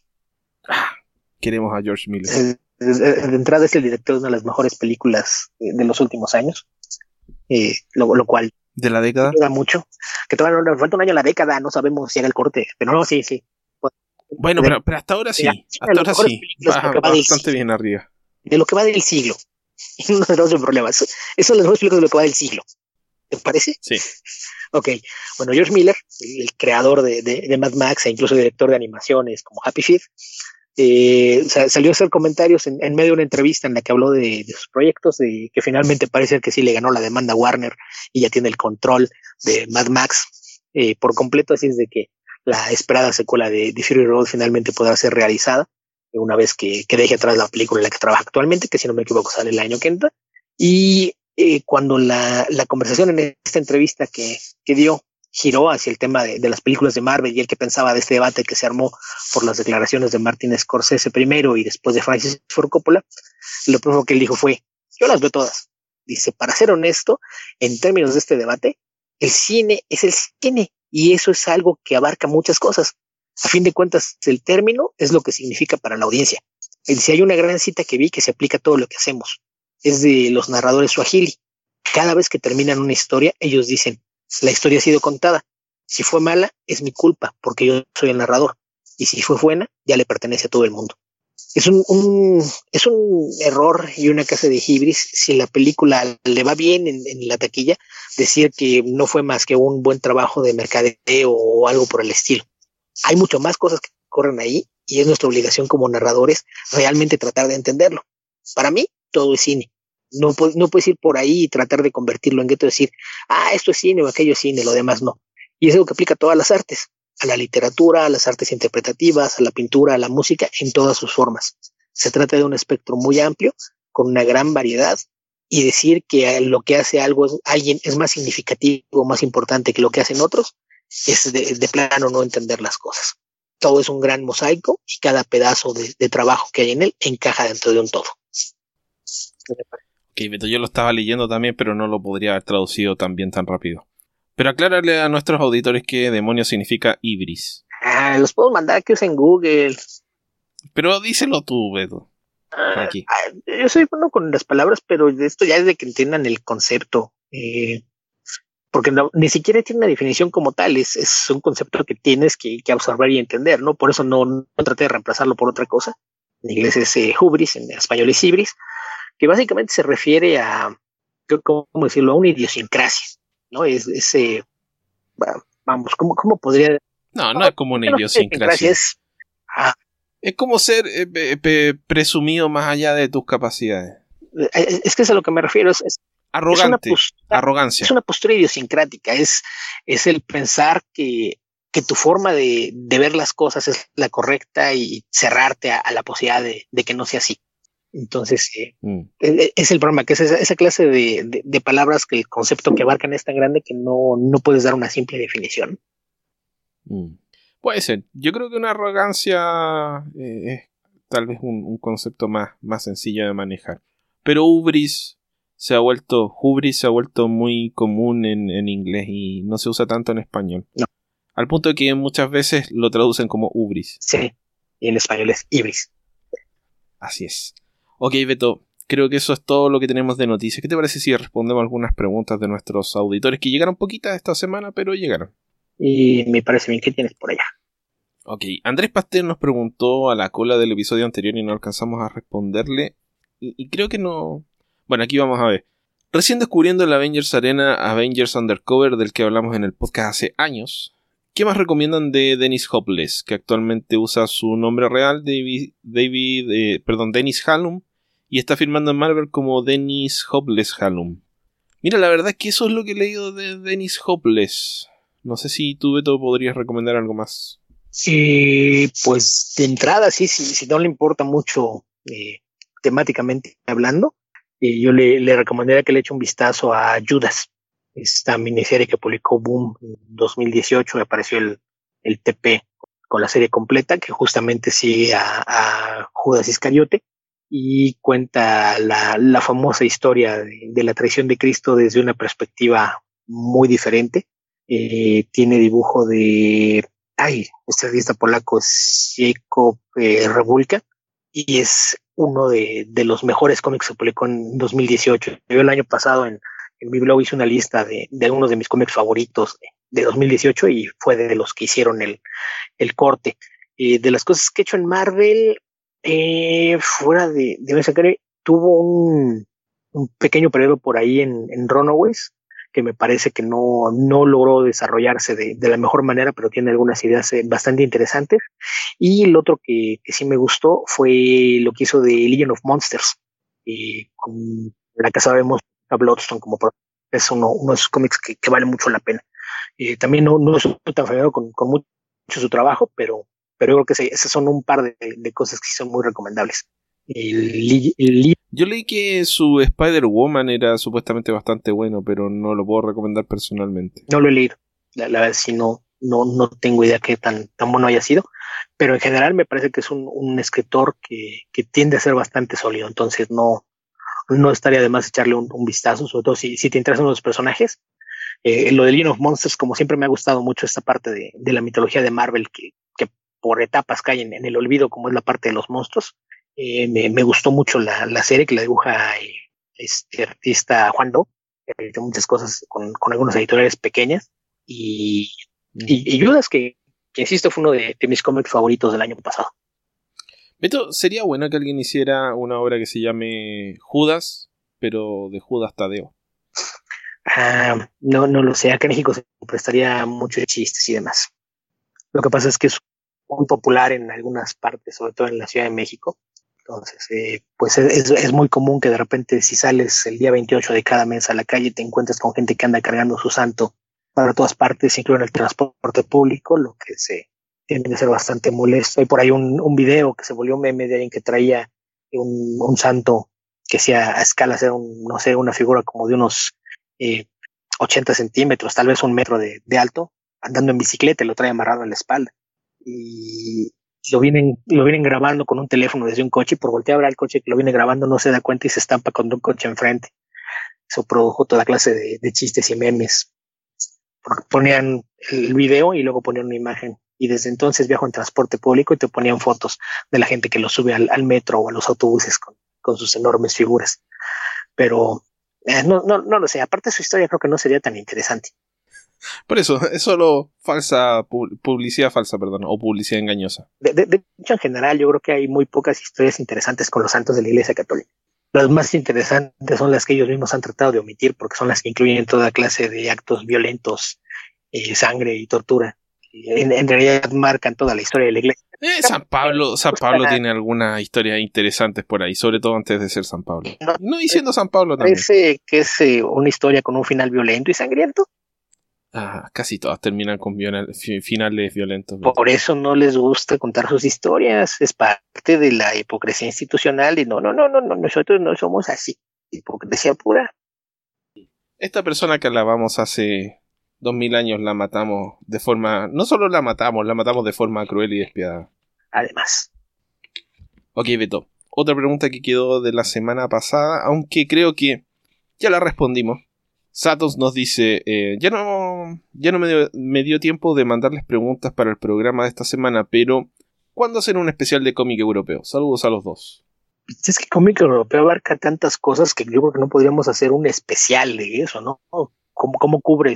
Ah, queremos a George Miller. Eh, de entrada es el director de una de las mejores películas eh, de los últimos años, eh, lo, lo cual ¿De la década? ayuda mucho. Que todavía no nos falta un año a la década, no sabemos si era el corte, pero no, sí, sí. Bueno, de, pero, pero hasta ahora sí. de, Hasta ahora sí. Va, va va bastante bien arriba. De lo que va del siglo. Y no tenemos un problema. Eso, eso es las mejores películas de lo que va del siglo. ¿Te parece? Sí. Ok. Bueno, George Miller, el, el creador de, de, de Mad Max e incluso director de animaciones como Happy Feet, eh, salió a hacer comentarios en, en medio de una entrevista en la que habló de, de sus proyectos, de que finalmente parece que sí le ganó la demanda a Warner y ya tiene el control de Mad Max eh, por completo, así es de que la esperada secuela de, de Fury Road finalmente podrá ser realizada una vez que, que deje atrás la película en la que trabaja actualmente, que si no me equivoco sale el año que entra. Y eh, cuando la, la conversación en esta entrevista que, que dio giró hacia el tema de, de las películas de Marvel y el que pensaba de este debate que se armó por las declaraciones de Martin Scorsese primero y después de Francis Ford Coppola, lo primero que él dijo fue, yo las veo todas. Dice, para ser honesto, en términos de este debate, el cine es el cine y eso es algo que abarca muchas cosas. A fin de cuentas, el término es lo que significa para la audiencia. Si hay una gran cita que vi que se aplica a todo lo que hacemos. Es de los narradores Swahili. Cada vez que terminan una historia, ellos dicen, la historia ha sido contada. Si fue mala, es mi culpa, porque yo soy el narrador. Y si fue buena, ya le pertenece a todo el mundo. Es un, un, es un error y una casa de hibris si la película le va bien en, en la taquilla, decir que no fue más que un buen trabajo de mercadeo o algo por el estilo. Hay mucho más cosas que corren ahí y es nuestra obligación como narradores realmente tratar de entenderlo. Para mí, todo es cine. No, no puedes ir por ahí y tratar de convertirlo en gueto y decir, ah, esto es cine o aquello es cine, lo demás no. Y es algo que aplica a todas las artes, a la literatura, a las artes interpretativas, a la pintura, a la música, en todas sus formas. Se trata de un espectro muy amplio, con una gran variedad, y decir que lo que hace algo es, alguien es más significativo, más importante que lo que hacen otros, es de, de plano no entender las cosas. Todo es un gran mosaico y cada pedazo de, de trabajo que hay en él encaja dentro de un todo. Ok, Beto, yo lo estaba leyendo también, pero no lo podría haber traducido tan bien, tan rápido. Pero aclárale a nuestros auditores qué demonios significa hibris. Ah, los puedo mandar que usen Google. Pero díselo tú, Beto. Ah, ah, yo soy bueno con las palabras, pero esto ya es de que entiendan el concepto. Eh, porque no, ni siquiera tiene una definición como tal, es, es un concepto que tienes que, que absorber y entender, ¿no? Por eso no, no traté de reemplazarlo por otra cosa. En inglés es eh, hubris, en español es hibris, que básicamente se refiere a, ¿cómo decirlo?, a una idiosincrasia, ¿no? Es, es eh, vamos, ¿cómo, cómo podría...? No, no, no es como una idiosincrasia. Es, ah, es como ser eh, eh, presumido más allá de tus capacidades. Es que es a lo que me refiero, es, es arrogante, es una postura, arrogancia. Es una postura idiosincrática, es, es el pensar que, que tu forma de, de ver las cosas es la correcta y cerrarte a, a la posibilidad de, de que no sea así. Entonces, eh, mm. es, es el problema, que es esa, esa clase de, de, de palabras que el concepto que abarcan es tan grande que no, no puedes dar una simple definición. Mm. Puede ser. Yo creo que una arrogancia eh, es tal vez un, un concepto más, más sencillo de manejar. Pero hubris se ha vuelto, hubris se ha vuelto muy común en, en inglés y no se usa tanto en español. No. Al punto de que muchas veces lo traducen como hubris. Sí, y en español es ibris. Así es. Ok, Beto, creo que eso es todo lo que tenemos de noticias. ¿Qué te parece si respondemos algunas preguntas de nuestros auditores que llegaron poquitas esta semana, pero llegaron? Y me parece bien. ¿Qué tienes por allá? Ok, Andrés Pastel nos preguntó a la cola del episodio anterior y no alcanzamos a responderle. Y, y creo que no... Bueno, aquí vamos a ver. Recién descubriendo el Avengers Arena Avengers Undercover del que hablamos en el podcast hace años, ¿qué más recomiendan de Dennis Hopeless, que actualmente usa su nombre real, David, David eh, perdón, Dennis Hallum, y está firmando en Marvel como Dennis Hopeless Hallum? Mira, la verdad es que eso es lo que he leído de Dennis Hopeless. No sé si tú, Beto, podrías recomendar algo más. Sí, pues de entrada, sí, sí, si no le importa mucho eh, temáticamente hablando, eh, yo le, le recomendaría que le eche un vistazo a Judas, esta miniserie que publicó Boom en dos mil dieciocho. Me apareció el, el T P con la serie completa, que justamente sigue a, a Judas Iscariote y cuenta la, la famosa historia de, de la traición de Cristo desde una perspectiva muy diferente. Eh, tiene dibujo de... Ay, este artista polaco es Jacob eh, Rebulka, y es uno de, de los mejores cómics que se publicó en dos mil dieciocho. Yo el año pasado en, en mi blog hice una lista de, de algunos de mis cómics favoritos de, de dos mil dieciocho y fue de los que hicieron el, el corte. Eh, de las cosas que he hecho en Marvel, eh, fuera de, de Massacre, tuvo un, un pequeño periodo por ahí en, en Runaways, que me parece que no, no logró desarrollarse de, de la mejor manera, pero tiene algunas ideas eh, bastante interesantes. Y el otro que, que sí me gustó fue lo que hizo de Legion of Monsters, eh, con la que sabemos a Bloodstone como por, es uno, uno de esos cómics que, que vale mucho la pena. Eh, también no, no estoy tan familiar con, con mucho su trabajo, pero, pero yo creo que esas son un par de, de cosas que son muy recomendables. El, el, Yo leí que su Spider-Woman era supuestamente bastante bueno, pero no lo puedo recomendar personalmente. No lo he leído. La, la verdad, sí, no, no, no tengo idea qué tan, tan bueno haya sido, pero en general me parece que es un, un escritor que, que tiende a ser bastante sólido, entonces no, no estaría de más echarle un, un vistazo, sobre todo si, si te interesan los personajes. Eh, lo de Legion of Monsters, como siempre me ha gustado mucho esta parte de, de la mitología de Marvel que, que por etapas caen en el olvido, como es la parte de los monstruos. Eh, me, me gustó mucho la, la serie que la dibuja eh, este artista Juan Do, eh, de muchas cosas con, con algunas editoriales pequeñas, y, y, y Judas, que, que insisto fue uno de, de mis cómics favoritos del año pasado. Beto, sería bueno que alguien hiciera una obra que se llame Judas, pero de Judas Tadeo. Ah, no, no lo sé, acá en México se prestaría mucho de chistes y demás. Lo que pasa es que es muy popular en algunas partes, sobre todo en la Ciudad de México. Entonces, eh, pues es, es muy común que de repente si sales el día veintiocho de cada mes a la calle te encuentres con gente que anda cargando su santo para todas partes, incluso en el transporte público, lo que se tiene que ser bastante molesto. Hay por ahí un, un video que se volvió meme de alguien que traía un, un santo que hacía a escala, era un, no sé, una figura como de unos eh, ochenta centímetros, tal vez un metro de, de alto, andando en bicicleta y lo trae amarrado en la espalda. Y lo vienen, lo vienen grabando con un teléfono desde un coche, y por voltear a ver al coche que lo viene grabando no se da cuenta y se estampa con un coche enfrente. Eso produjo toda clase de, de chistes y memes. Ponían el video y luego ponían una imagen. Y desde entonces viajo en transporte público y te ponían fotos de la gente que lo sube al, al metro o a los autobuses con, con sus enormes figuras. Pero eh, no, no, no lo sé. Aparte su historia creo que no sería tan interesante. Por eso, es solo falsa publicidad falsa, perdón, o publicidad engañosa. De, de, de hecho, en general, yo creo que hay muy pocas historias interesantes con los santos de la Iglesia Católica. Las más interesantes son las que ellos mismos han tratado de omitir, porque son las que incluyen toda clase de actos violentos, eh, sangre y tortura. En, en realidad marcan toda la historia de la Iglesia. Eh, San Pablo, San Pablo tiene algunas historias interesantes por ahí, sobre todo antes de ser San Pablo. No, no diciendo San Pablo también. Parece que es eh, una historia con un final violento y sangriento. Ah, casi todas terminan con viol- finales violentos. Por eso no les gusta contar sus historias. Es parte de la hipocresía institucional. Y no, no, no, no, no, nosotros no somos así. Hipocresía pura. Esta persona que alabamos hace dos mil años la matamos de forma... No solo la matamos, la matamos de forma cruel y despiadada. Además. Ok, Beto. Otra pregunta que quedó de la semana pasada, aunque creo que ya la respondimos. Satos nos dice, eh, ya no, ya no me dio, me dio tiempo de mandarles preguntas para el programa de esta semana, pero ¿cuándo hacer un especial de cómic europeo? Saludos a los dos. Es que cómic europeo abarca tantas cosas que yo creo que no podríamos hacer un especial de eso, ¿no? ¿Cómo, cómo cubres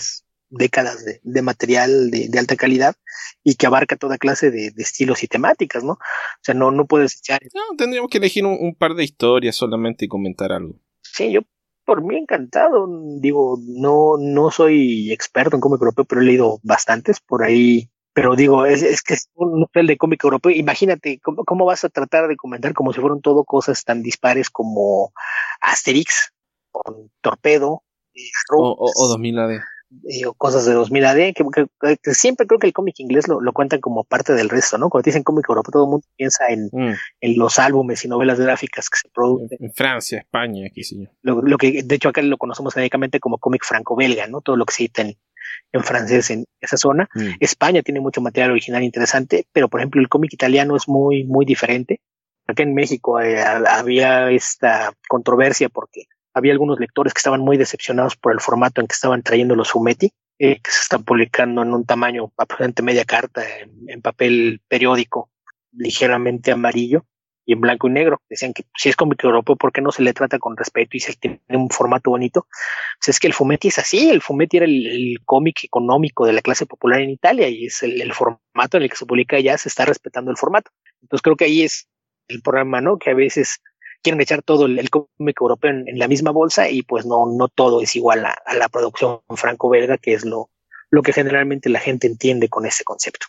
décadas de, de material de, de alta calidad y que abarca toda clase de, de estilos y temáticas, ¿no? O sea, no, no puedes echar. No, tendríamos que elegir un, un par de historias solamente y comentar algo. Sí, yo por mí encantado. Digo, no, no soy experto en cómic europeo, pero he leído bastantes por ahí. Pero digo, es, es que es un nivel de cómic europeo. Imagínate, ¿cómo, ¿cómo vas a tratar de comentar como si fueran todo cosas tan dispares como Asterix, con Torpedo, eh, O, o, o dos mil A D. eh, o cosas de dos mil A D, que, que, que siempre creo que el cómic inglés lo, lo cuentan como parte del resto, ¿no? Cuando te dicen cómic europeo, todo el mundo piensa en, Mm. en los álbumes y novelas gráficas que se producen. En Francia, España, qué sé yo. Lo, lo que, de hecho, acá lo conocemos genéricamente como cómic franco-belga, ¿no? Todo lo que se edita en, en francés en esa zona. Mm. España tiene mucho material original interesante, pero por ejemplo el cómic italiano es muy, muy diferente. Acá en México eh, había esta controversia porque había algunos lectores que estaban muy decepcionados por el formato en que estaban trayendo los fumetti, eh, que se están publicando en un tamaño aproximadamente media carta, en, en papel periódico, ligeramente amarillo y en blanco y negro. Decían que si es cómic europeo, ¿por qué no se le trata con respeto y se tiene un formato bonito? Pues es que el fumetti es así, el fumetti era el, el cómic económico de la clase popular en Italia y es el, el formato en el que se publica allá, se está respetando el formato. Entonces creo que ahí es el problema, ¿no? Que a veces quieren echar todo el, el cómic europeo en, en la misma bolsa y pues no, no todo es igual a, a la producción franco-belga, que es lo, lo que generalmente la gente entiende con ese concepto.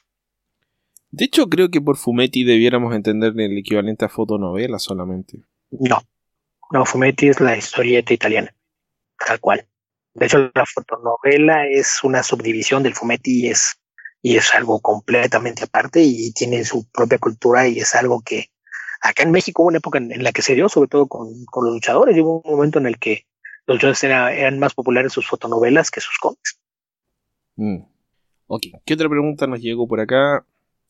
De hecho, creo que por fumetti debiéramos entender el equivalente a fotonovela solamente. No, no, fumetti es la historieta italiana, tal cual. De hecho, la fotonovela es una subdivisión del fumetti y es, y es algo completamente aparte y tiene su propia cultura y es algo que acá en México hubo una época en, en la que se dio, sobre todo con, con los luchadores, y hubo un momento en el que los luchadores era, eran más populares sus fotonovelas que sus cómics. Mm. Ok, ¿qué otra pregunta nos llegó por acá?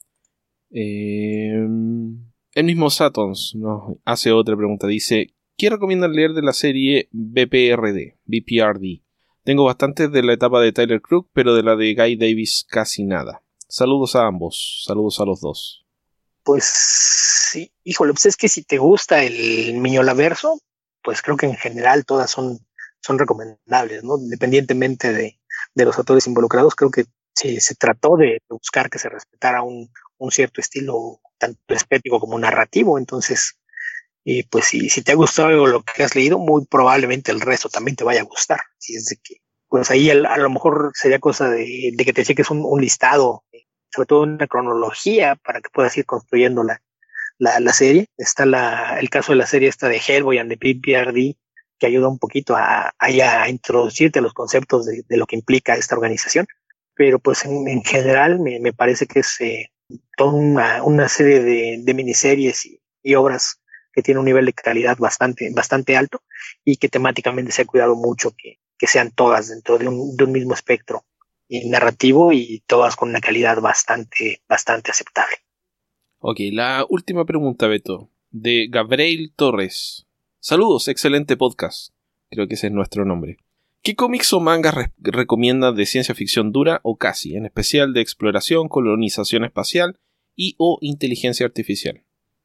Eh, el mismo Satons nos hace otra pregunta. Dice, ¿qué recomiendan leer de la serie B P R D? B P R D. Tengo bastantes de la etapa de Tyler Crook, pero de la de Guy Davis casi nada. Saludos a ambos. Saludos a los dos. Pues sí, híjole, pues es que si te gusta el Miñolaverso, pues creo que en general todas son, son recomendables, ¿no? Independientemente de, de los autores involucrados, creo que sí, se trató de buscar que se respetara un, un cierto estilo tanto estético como narrativo. Entonces, y pues si, si te ha gustado lo que has leído, muy probablemente el resto también te vaya a gustar. Si es de que, pues ahí a, a lo mejor sería cosa de, de que te cheques un, un listado, sobre todo una cronología para que puedas ir construyendo la, la, la serie. Está la, el caso de la serie esta de Hellboy and the P P R D, que ayuda un poquito a, a, a introducirte los conceptos de, de lo que implica esta organización. Pero pues en, en general me, me parece que es eh, toda una, una serie de, de miniseries y, y obras que tiene un nivel de calidad bastante, bastante alto y que temáticamente se ha cuidado mucho que, que sean todas dentro de un, de un mismo espectro narrativo y todas con una calidad bastante, bastante aceptable. Ok, la última pregunta, Beto, de Gabriel Torres. Saludos, excelente podcast. Creo que ese es nuestro nombre. ¿Qué cómics o mangas re- recomiendas de ciencia ficción dura o casi, en especial de exploración, colonización espacial y o inteligencia artificial?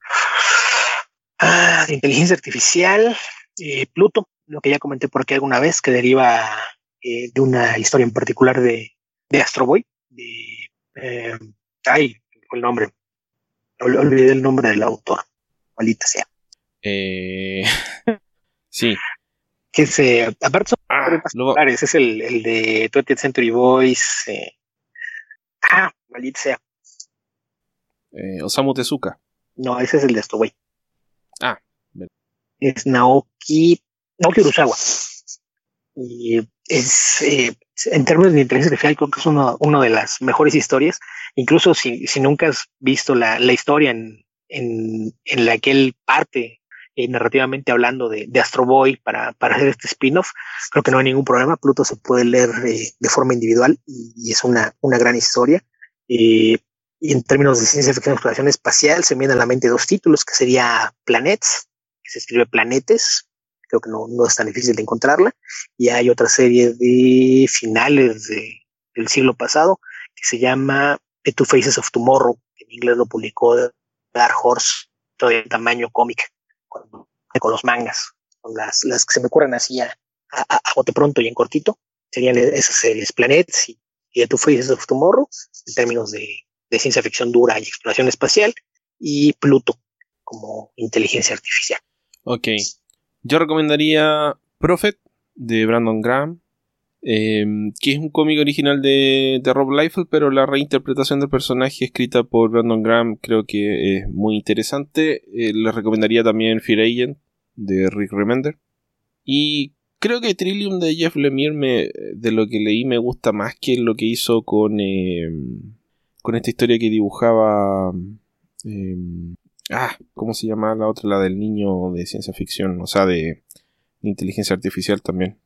Ah, de inteligencia artificial, eh, Pluto, lo que ya comenté por aquí alguna vez, que deriva eh, de una historia en particular de, de Astro Boy. De, eh, ay, el nombre. Ol- olvidé el nombre del autor. Maldita sea. Eh... sí. Que se, aparte son Ah, particulares, lo... es el, el de twentieth Century Boys. Eh. Ah, maldita sea. Eh, Osamu Tezuka. No, ese es el de Astro Boy. Ah, verdad. Es Naoki, Naoki Urasawa. Y es, eh, en términos de inteligencia artificial, creo que es uno, uno de las mejores historias. Incluso si, si nunca has visto la, la historia en, en, en la que él parte eh, narrativamente hablando de, de Astro Boy para, para hacer este spin-off, creo que no hay ningún problema. Pluto se puede leer eh, de forma individual y, y es una, una gran historia. Eh, y en términos de ciencia ficción y exploración espacial, se me vienen a la mente dos títulos, que sería Planets, que se escribe Planetes. Creo que no, no es tan difícil de encontrarla. Y hay otra serie de finales de, del siglo pasado que se llama The Two Faces of Tomorrow, que en inglés lo publicó Dark Horse, todo en tamaño cómic, con, con los mangas, con las, las que se me ocurren así a, a, a bote pronto y en cortito. serían esos eh, Planets y, y The Two Faces of Tomorrow, en términos de, de ciencia ficción dura y exploración espacial, y Pluto como inteligencia artificial. Ok. Yo recomendaría Prophet, de Brandon Graham, eh, que es un cómic original de, de Rob Liefeld, pero la reinterpretación del personaje escrita por Brandon Graham creo que es muy interesante. Eh, les recomendaría también Fear Agent, de Rick Remender. Y creo que Trillium de Jeff Lemire, me, de lo que leí, me gusta más que lo que hizo con, eh, con esta historia que dibujaba... Eh, ah, ¿cómo se llama la otra? La del niño de ciencia ficción, o sea, de, de inteligencia artificial también.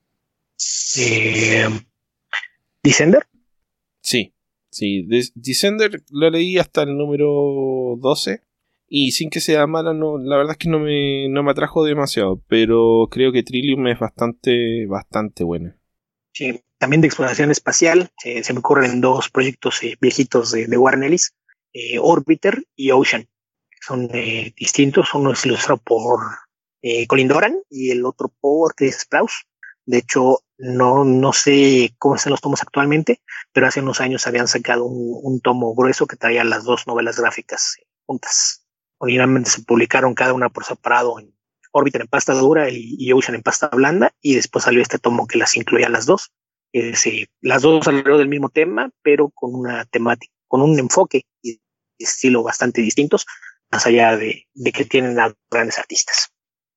Eh, ¿Descender? Sí, sí. Des- Descender lo leí hasta el número doce. Y sin que sea mala, no, la verdad es que no me, no me atrajo demasiado. Pero creo que Trillium es bastante, bastante buena. Sí, también de exploración espacial. Eh, se me ocurren dos proyectos eh, viejitos de, de Warren Ellis, eh, Orbiter y Ocean. Son eh, distintos. Uno es ilustrado por eh, Colin Doran y el otro por Chris Sprouse. De hecho, no, no sé cómo están los tomos actualmente, pero hace unos años habían sacado un, un tomo grueso que traía las dos novelas gráficas eh, juntas. Originalmente se publicaron cada una por separado, en Orbiter en pasta dura y, y Ocean en pasta blanda, y después salió este tomo que las incluía las dos. Eh, sí, las dos alrededor del mismo tema, pero con una temática, con un enfoque y estilo bastante distintos, más allá de, de que tienen a grandes artistas.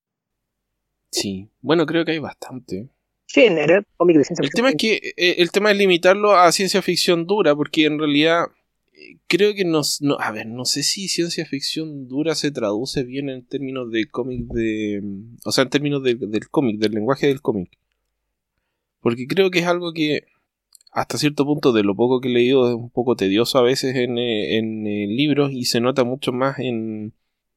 Sí, bueno, creo que hay bastante. Sí, en el cómic de ciencia El ficción. tema es que eh, el tema es limitarlo a ciencia ficción dura, porque en realidad eh, creo que no, no, a ver, no sé si ciencia ficción dura se traduce bien en términos de cómic de, o sea, en términos de, del cómic, del lenguaje del cómic, porque creo que es algo que hasta cierto punto, de lo poco que he leído, es un poco tedioso a veces en, eh, en eh, libros, y se nota mucho más en,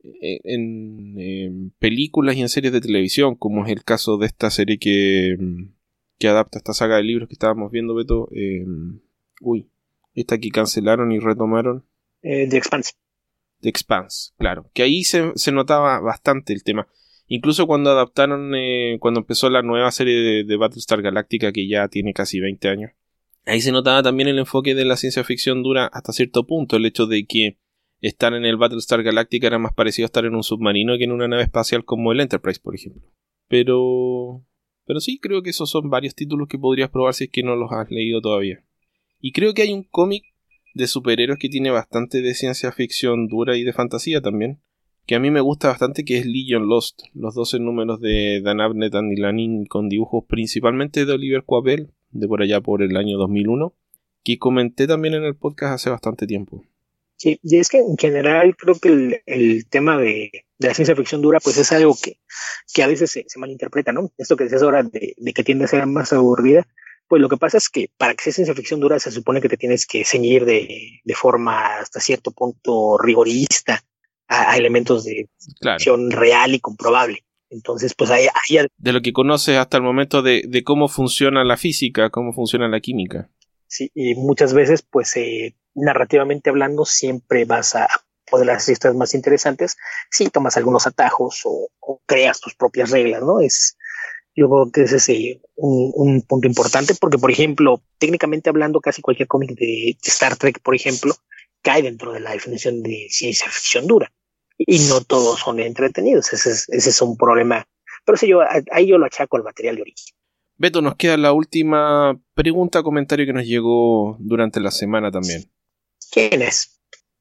en, en películas y en series de televisión, como es el caso de esta serie que, que adapta esta saga de libros que estábamos viendo, Beto. Eh, uy, esta que cancelaron y retomaron. Eh, The Expanse. The Expanse, claro. Que ahí se, se notaba bastante el tema. Incluso cuando adaptaron, eh, cuando empezó la nueva serie de, de Battlestar Galactica, que ya tiene casi veinte años. Ahí se notaba también el enfoque de la ciencia ficción dura hasta cierto punto. El hecho de que estar en el Battlestar Galactica era más parecido a estar en un submarino que en una nave espacial como el Enterprise, por ejemplo. Pero... Pero sí, creo que esos son varios títulos que podrías probar si es que no los has leído todavía. Y creo que hay un cómic de superhéroes que tiene bastante de ciencia ficción dura y de fantasía también, que a mí me gusta bastante, que es Legion Lost. Los doce números de Dan Abnett, Andy Lanning, con dibujos principalmente de Oliver Coipel, de por allá por el año dos mil uno, que comenté también en el podcast hace bastante tiempo. Sí, y es que en general creo que el, el tema de, de la ciencia ficción dura pues es algo que, que a veces se, se malinterpreta, ¿no? Esto que decías ahora de, de que tiende a ser más aburrida, pues lo que pasa es que para que sea ciencia ficción dura se supone que te tienes que ceñir de, de forma hasta cierto punto rigorista a, a elementos de Claro. ficción real y comprobable. Entonces, pues ahí, ahí... De lo que conoces hasta el momento de, de cómo funciona la física, cómo funciona la química. Sí, y muchas veces, pues, eh, narrativamente hablando, siempre vas a poder hacer historias más interesantes si tomas algunos atajos o, o creas tus propias reglas, ¿no? Es, yo creo que ese es eh, un, un punto importante, porque, por ejemplo, técnicamente hablando, casi cualquier cómic de, de Star Trek, por ejemplo, cae dentro de la definición de ciencia ficción dura. Y no todos son entretenidos. Ese es, ese es un problema. Pero sí, yo, ahí yo lo achaco al material de origen. Beto, nos queda la última pregunta, comentario que nos llegó durante la semana también. ¿Quién es?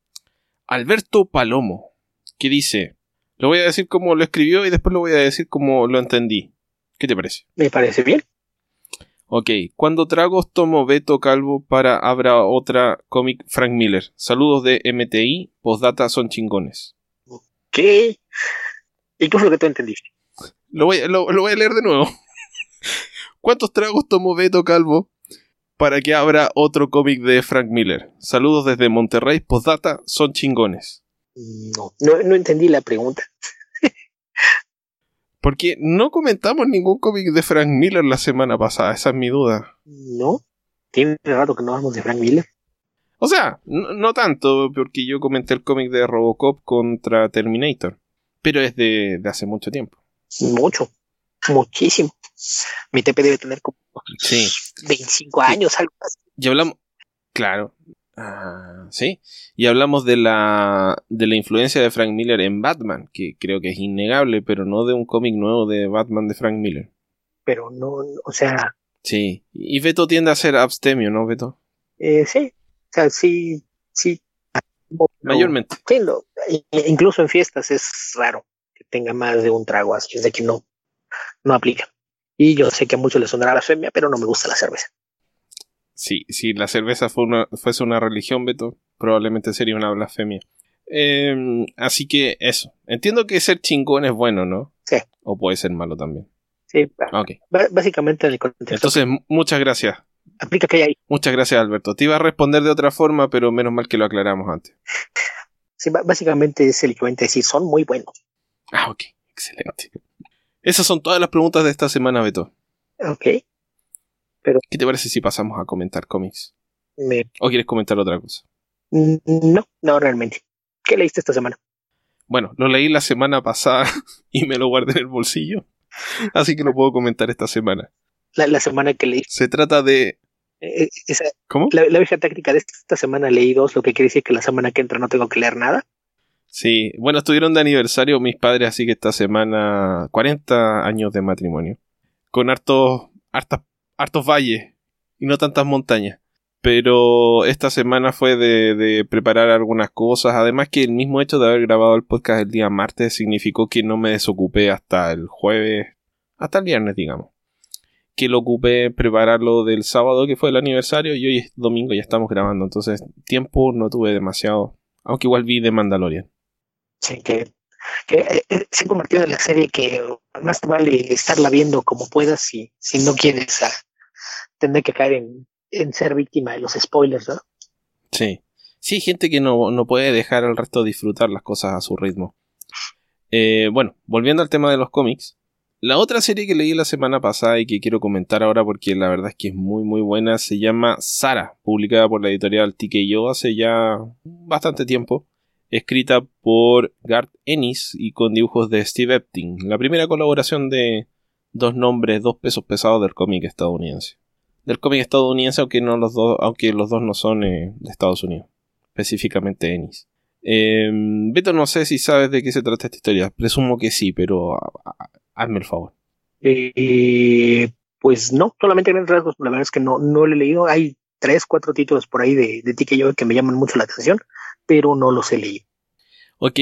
Alberto Palomo, que dice, lo voy a decir como lo escribió y después lo voy a decir como lo entendí. ¿Qué te parece? Me parece bien. Ok, cuando tragos tomo Beto Calvo para habrá otra cómic Frank Miller. Saludos de M T I, postdata son chingones. ¿Qué? ¿Y qué fue lo que tú entendiste? Lo voy, lo, lo voy a leer de nuevo. ¿Cuántos tragos tomó Beto Calvo para que abra otro cómic de Frank Miller? Saludos desde Monterrey, postdata, son chingones. No, no, no entendí la pregunta. Porque no comentamos ningún cómic de Frank Miller la semana pasada, esa es mi duda. No, tiene rato que no hablamos de Frank Miller. O sea, no, no tanto, porque yo comenté el cómic de Robocop contra Terminator, pero es de, de hace mucho tiempo. Mucho, muchísimo. Mi T P debe tener como sí. veinticinco años, algo así. Y hablamos, claro, ah, sí, y hablamos de la de la influencia de Frank Miller en Batman, que creo que es innegable, pero no de un cómic nuevo de Batman de Frank Miller. Pero no, o sea... Sí, y Beto tiende a ser abstemio, ¿no, Beto? Eh, sí, o sea, sí, sí. No, mayormente. Sí, no, incluso en fiestas es raro que tenga más de un trago, así es de que no, no aplica. Y yo sé que a muchos les sonará blasfemia, pero no me gusta la cerveza. Sí, si la cerveza fue una, fuese una religión, Beto, probablemente sería una blasfemia. Eh, así que eso. Entiendo que ser chingón es bueno, ¿no? Sí. O puede ser malo también. Sí, okay. b- básicamente en el contexto. Entonces, m- muchas gracias. Aplica que hay ahí. Muchas gracias, Alberto. Te iba a responder de otra forma, pero menos mal que lo aclaramos antes. Sí, b- básicamente es el equivalente a decir, son muy buenos. Ah, ok. Excelente. Esas son todas las preguntas de esta semana, Beto. Ok. Pero ¿Qué te parece si pasamos a comentar cómics? Me... ¿O quieres comentar otra cosa? No, no realmente. ¿Qué leíste esta semana? Bueno, lo leí la semana pasada y me lo guardé en el bolsillo. Así que lo puedo comentar esta semana. La, la semana que leí. Se trata de... Eh, esa, ¿Cómo? La, la vieja táctica de esta semana leí dos, lo que quiere decir que la semana que entra no tengo que leer nada. Sí, bueno, estuvieron de aniversario mis padres, así que esta semana cuarenta años de matrimonio. Con hartos, hartas, hartos valles y no tantas montañas. Pero esta semana fue de, de preparar algunas cosas. Además que el mismo hecho de haber grabado el podcast el día martes significó que no me desocupé hasta el jueves, hasta el viernes, digamos. Que lo ocupé en prepararlo del sábado, que fue el aniversario, y hoy es domingo, ya estamos grabando. Entonces, tiempo no tuve demasiado. Aunque igual vi The Mandalorian. Sí, que, que eh, se ha convertido en la serie que más te vale estarla viendo como puedas si, si no quieres a, tener que caer en, en ser víctima de los spoilers, ¿no? Sí. Sí, hay gente que no, no puede dejar al resto disfrutar las cosas a su ritmo. Eh, bueno, volviendo al tema de los cómics. La otra serie que leí la semana pasada y que quiero comentar ahora porque la verdad es que es muy muy buena se llama Sara, publicada por la editorial T K O hace ya bastante tiempo. Escrita por Garth Ennis y con dibujos de Steve Epting. La primera colaboración de dos nombres, dos pesos pesados del cómic estadounidense. Del cómic estadounidense, aunque, no los, dos, aunque los dos no son eh, de Estados Unidos. Específicamente Ennis. Eh, Beto, no sé si sabes de qué se trata esta historia. Presumo que sí, pero a, a, hazme el favor. Eh, pues no, solamente en rasgos. La verdad es que no, no lo he leído. Hay tres, cuatro títulos por ahí de, de T K O que me llaman mucho la atención, pero no los he leído. Ok,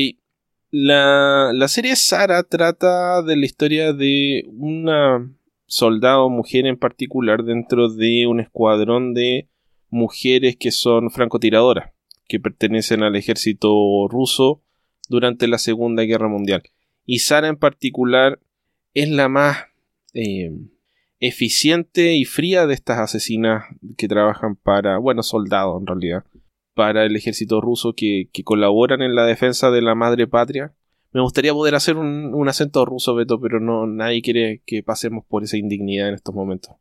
la, la serie Sara trata de la historia de una soldado mujer en particular dentro de un escuadrón de mujeres que son francotiradoras, que pertenecen al ejército ruso durante la Segunda Guerra Mundial. Y Sara en particular es la más eh, eficiente y fría de estas asesinas que trabajan para, bueno, soldados en realidad, para el ejército ruso que, que colaboran en la defensa de la madre patria. Me gustaría poder hacer un, un acento ruso, Beto, pero no, nadie quiere que pasemos por esa indignidad en estos momentos.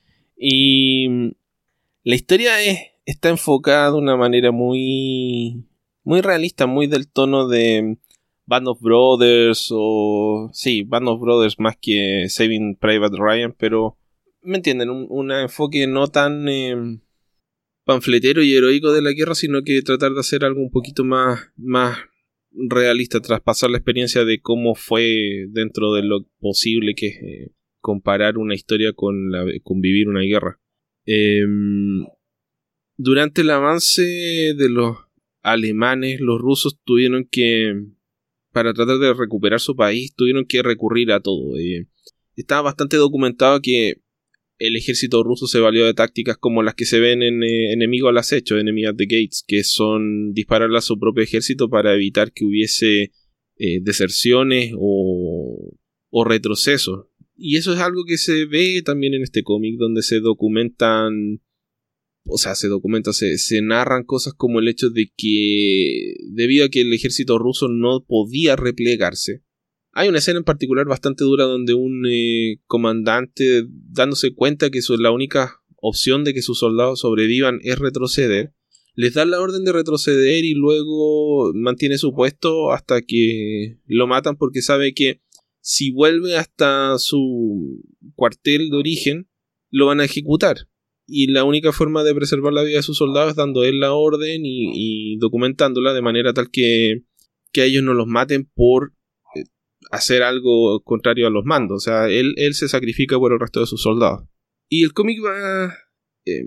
Y la historia es, está enfocada de una manera muy, muy realista, muy del tono de Band of Brothers o... Sí, Band of Brothers más que Saving Private Ryan, pero ¿me entienden? Un, un enfoque no tan... Eh, panfletero y heroico de la guerra, sino que tratar de hacer algo un poquito más, más realista, traspasar la experiencia de cómo fue dentro de lo posible que es eh, comparar una historia con, la, con vivir una guerra. Eh, durante el avance de los alemanes, los rusos tuvieron que, para tratar de recuperar su país, tuvieron que recurrir a todo. Eh, estaba bastante documentado que el ejército ruso se valió de tácticas como las que se ven en eh, Enemigo al Acecho, Enemy at the Gates, que son dispararle a su propio ejército para evitar que hubiese eh, deserciones o, o retrocesos. Y eso es algo que se ve también en este cómic, donde se documentan, o sea, se documentan, se, se narran cosas como el hecho de que, debido a que el ejército ruso no podía replegarse, hay una escena en particular bastante dura donde un eh, comandante, dándose cuenta que su, la única opción de que sus soldados sobrevivan es retroceder, les da la orden de retroceder y luego mantiene su puesto hasta que lo matan porque sabe que si vuelve hasta su cuartel de origen lo van a ejecutar. Y la única forma de preservar la vida de sus soldados es dando él la orden y, y documentándola de manera tal que, que a ellos no los maten por eh, hacer algo contrario a los mandos. O sea, él, él se sacrifica por el resto de sus soldados. Y el cómic va eh,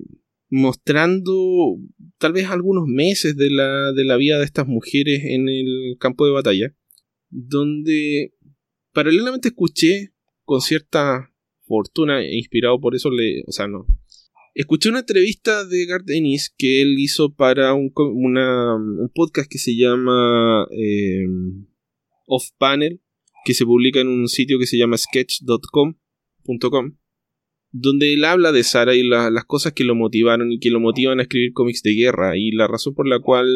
mostrando tal vez algunos meses de la, de la vida de estas mujeres en el campo de batalla, donde paralelamente escuché con cierta fortuna, e inspirado por eso, le, o sea, no... Escuché una entrevista de Garth Ennis que él hizo para un, una, un podcast que se llama eh, Off Panel, que se publica en un sitio que se llama sketch punto com, donde él habla de Sarah y la, las cosas que lo motivaron y que lo motivan a escribir cómics de guerra, y la razón por la cual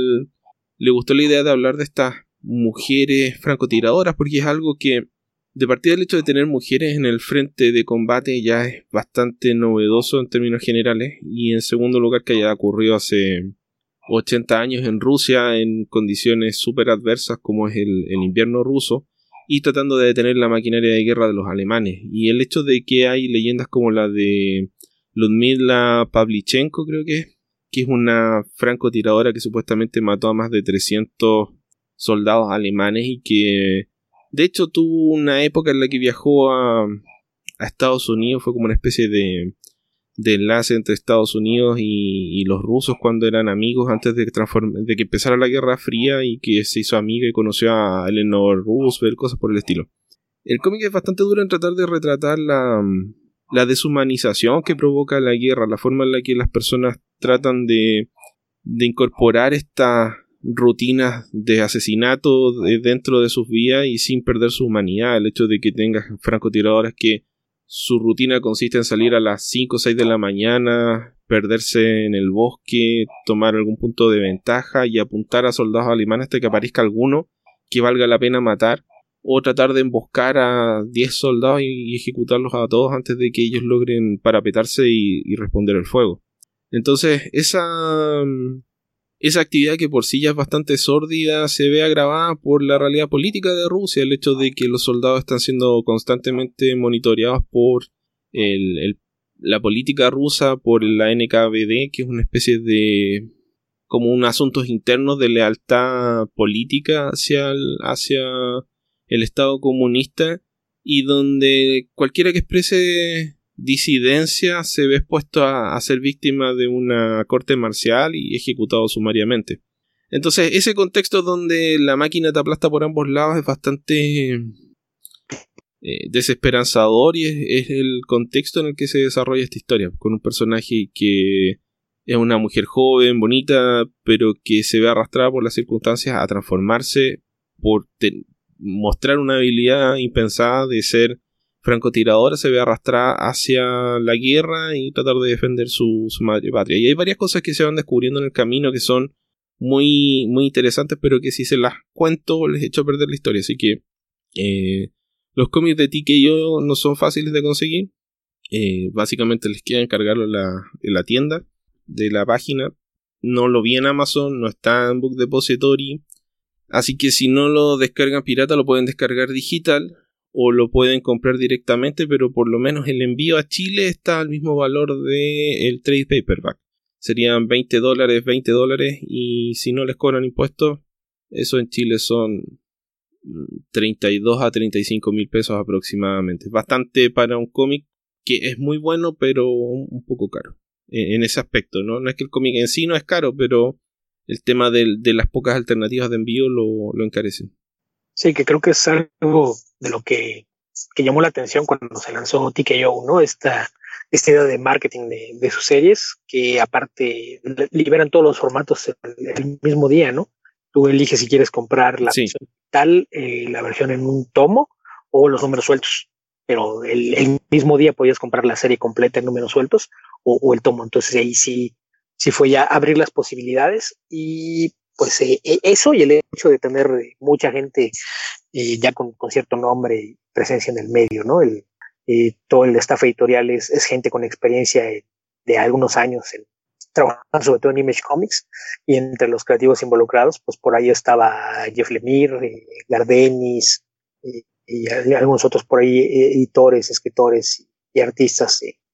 le gustó la idea de hablar de estas mujeres francotiradoras, porque es algo que, de partida del hecho de tener mujeres en el frente de combate, ya es bastante novedoso en términos generales, y en segundo lugar que haya ocurrido hace ochenta años en Rusia en condiciones súper adversas como es el, el invierno ruso, y tratando de detener la maquinaria de guerra de los alemanes. Y el hecho de que hay leyendas como la de Ludmila Pavlichenko, creo que es, que es una francotiradora que supuestamente mató a más de trescientos soldados alemanes y que de hecho tuvo una época en la que viajó a, a Estados Unidos, fue como una especie de, de enlace entre Estados Unidos y, y los rusos cuando eran amigos antes de que, transform- de que empezara la Guerra Fría, y que se hizo amiga y conoció a Eleanor Roosevelt, cosas por el estilo. El cómic es bastante duro en tratar de retratar la, la deshumanización que provoca la guerra, la forma en la que las personas tratan de, de incorporar estas rutinas de asesinato de dentro de sus vidas y sin perder su humanidad. El hecho de que tengas francotiradores que su rutina consiste en salir a las cinco o seis de la mañana, perderse en el bosque, tomar algún punto de ventaja y apuntar a soldados alemanes hasta que aparezca alguno que valga la pena matar, o tratar de emboscar a diez soldados y ejecutarlos a todos antes de que ellos logren parapetarse y, y responder el fuego. Entonces esa... Esa actividad, que por sí ya es bastante sórdida, se ve agravada por la realidad política de Rusia, el hecho de que los soldados están siendo constantemente monitoreados por el, el, la política rusa, por la N K V D, que es una especie de como un asuntos internos de lealtad política hacia el, hacia el Estado comunista, y donde cualquiera que exprese disidencia se ve expuesto a, a ser víctima de una corte marcial y ejecutado sumariamente. Entonces ese contexto donde la máquina te aplasta por ambos lados es bastante eh, desesperanzador, y es, es el contexto en el que se desarrolla esta historia, con un personaje que es una mujer joven, bonita, pero que se ve arrastrada por las circunstancias a transformarse por te- mostrar una habilidad impensada de ser francotiradora, se ve arrastrada hacia la guerra y tratar de defender su, su madre patria. Y hay varias cosas que se van descubriendo en el camino que son muy, muy interesantes, pero que si se las cuento les echo a perder la historia. Así que eh, los cómics de T K O no son fáciles de conseguir. Eh, básicamente les queda encargarlo en la, en la tienda de la página. No lo vi en Amazon, no está en Book Depository. Así que si no lo descargan pirata, lo pueden descargar digital o lo pueden comprar directamente, pero por lo menos el envío a Chile está al mismo valor del trade paperback. Serían veinte dólares, veinte dólares, y si no les cobran impuestos, eso en Chile son treinta y dos a treinta y cinco mil pesos aproximadamente. Bastante para un cómic que es muy bueno, pero un poco caro en ese aspecto, ¿no? No es que el cómic en sí no es caro, pero el tema de, de las pocas alternativas de envío lo, lo encarecen. Sí, que creo que es algo de lo que, que llamó la atención cuando se lanzó T K O, ¿no? Esta, esta idea de marketing de, de sus series, que aparte liberan todos los formatos el, el mismo día, ¿no? Tú eliges si quieres comprar la Sí. versión digital, eh, la versión en un tomo o los números sueltos. Pero el, el mismo día podías comprar la serie completa en números sueltos o, o el tomo. Entonces ahí sí, sí fue ya abrir las posibilidades, y pues eh, eso y el hecho de tener mucha gente eh, ya con, con cierto nombre y presencia en el medio, ¿no? El, eh, todo el staff editorial es, es gente con experiencia de, de algunos años en, trabajando sobre todo en Image Comics, y entre los creativos involucrados, pues por ahí estaba Jeff Lemire, eh, Garth Ennis, eh, y algunos otros por ahí, editores, escritores y artistas eh,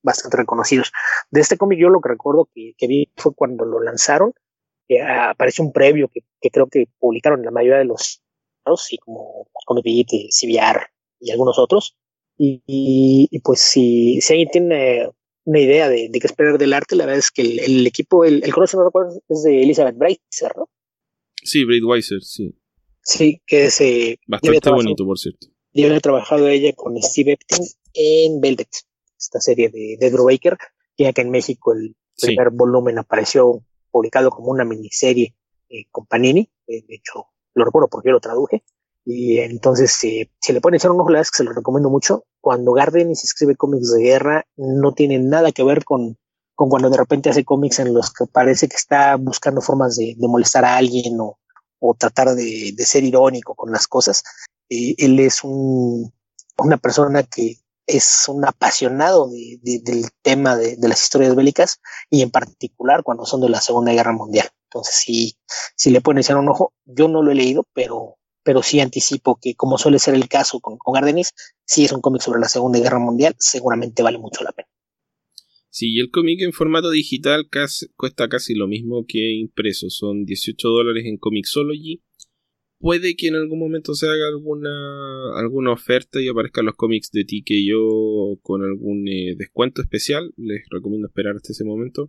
bastante reconocidos. De este cómic yo lo que recuerdo que, que vi fue cuando lo lanzaron, eh, apareció un previo que, que creo que publicaron la mayoría de los, y como Comic Beat, C B R y algunos otros, y, y, y pues si, si alguien tiene una idea de, de qué esperar del arte, la verdad es que el, el equipo, el, el color, si no recuerdo, es de Elizabeth Bracer, ¿no? Sí, Braid Weiser, sí. Sí, que es eh, bastante bonito, por cierto. Ya había trabajado ella con Steve Epting en Velvet, esta serie de, de Drew Baker, que acá en México el primer sí. volumen apareció publicado como una miniserie eh, con Panini, eh, de hecho lo recuerdo porque yo lo traduje, y entonces eh, si le pueden echar un ojo, la verdad es que se lo recomiendo mucho. Cuando Gardenis escribe cómics de guerra, no tiene nada que ver con, con cuando de repente hace cómics en los que parece que está buscando formas de, de molestar a alguien o, o tratar de, de ser irónico con las cosas. Eh, él es un, una persona que es un apasionado de, de, del tema de, de las historias bélicas, y en particular cuando son de la Segunda Guerra Mundial. Entonces, si, si le pueden echar un ojo, yo no lo he leído, pero, pero sí anticipo que, como suele ser el caso con, con Gardenis, si es un cómic sobre la Segunda Guerra Mundial, seguramente vale mucho la pena. Sí, el cómic en formato digital casi, cuesta casi lo mismo que impreso, son dieciocho dólares en Comixology. Puede que en algún momento se haga alguna alguna oferta y aparezcan los cómics de T K O con algún eh, descuento especial. Les recomiendo esperar hasta ese momento.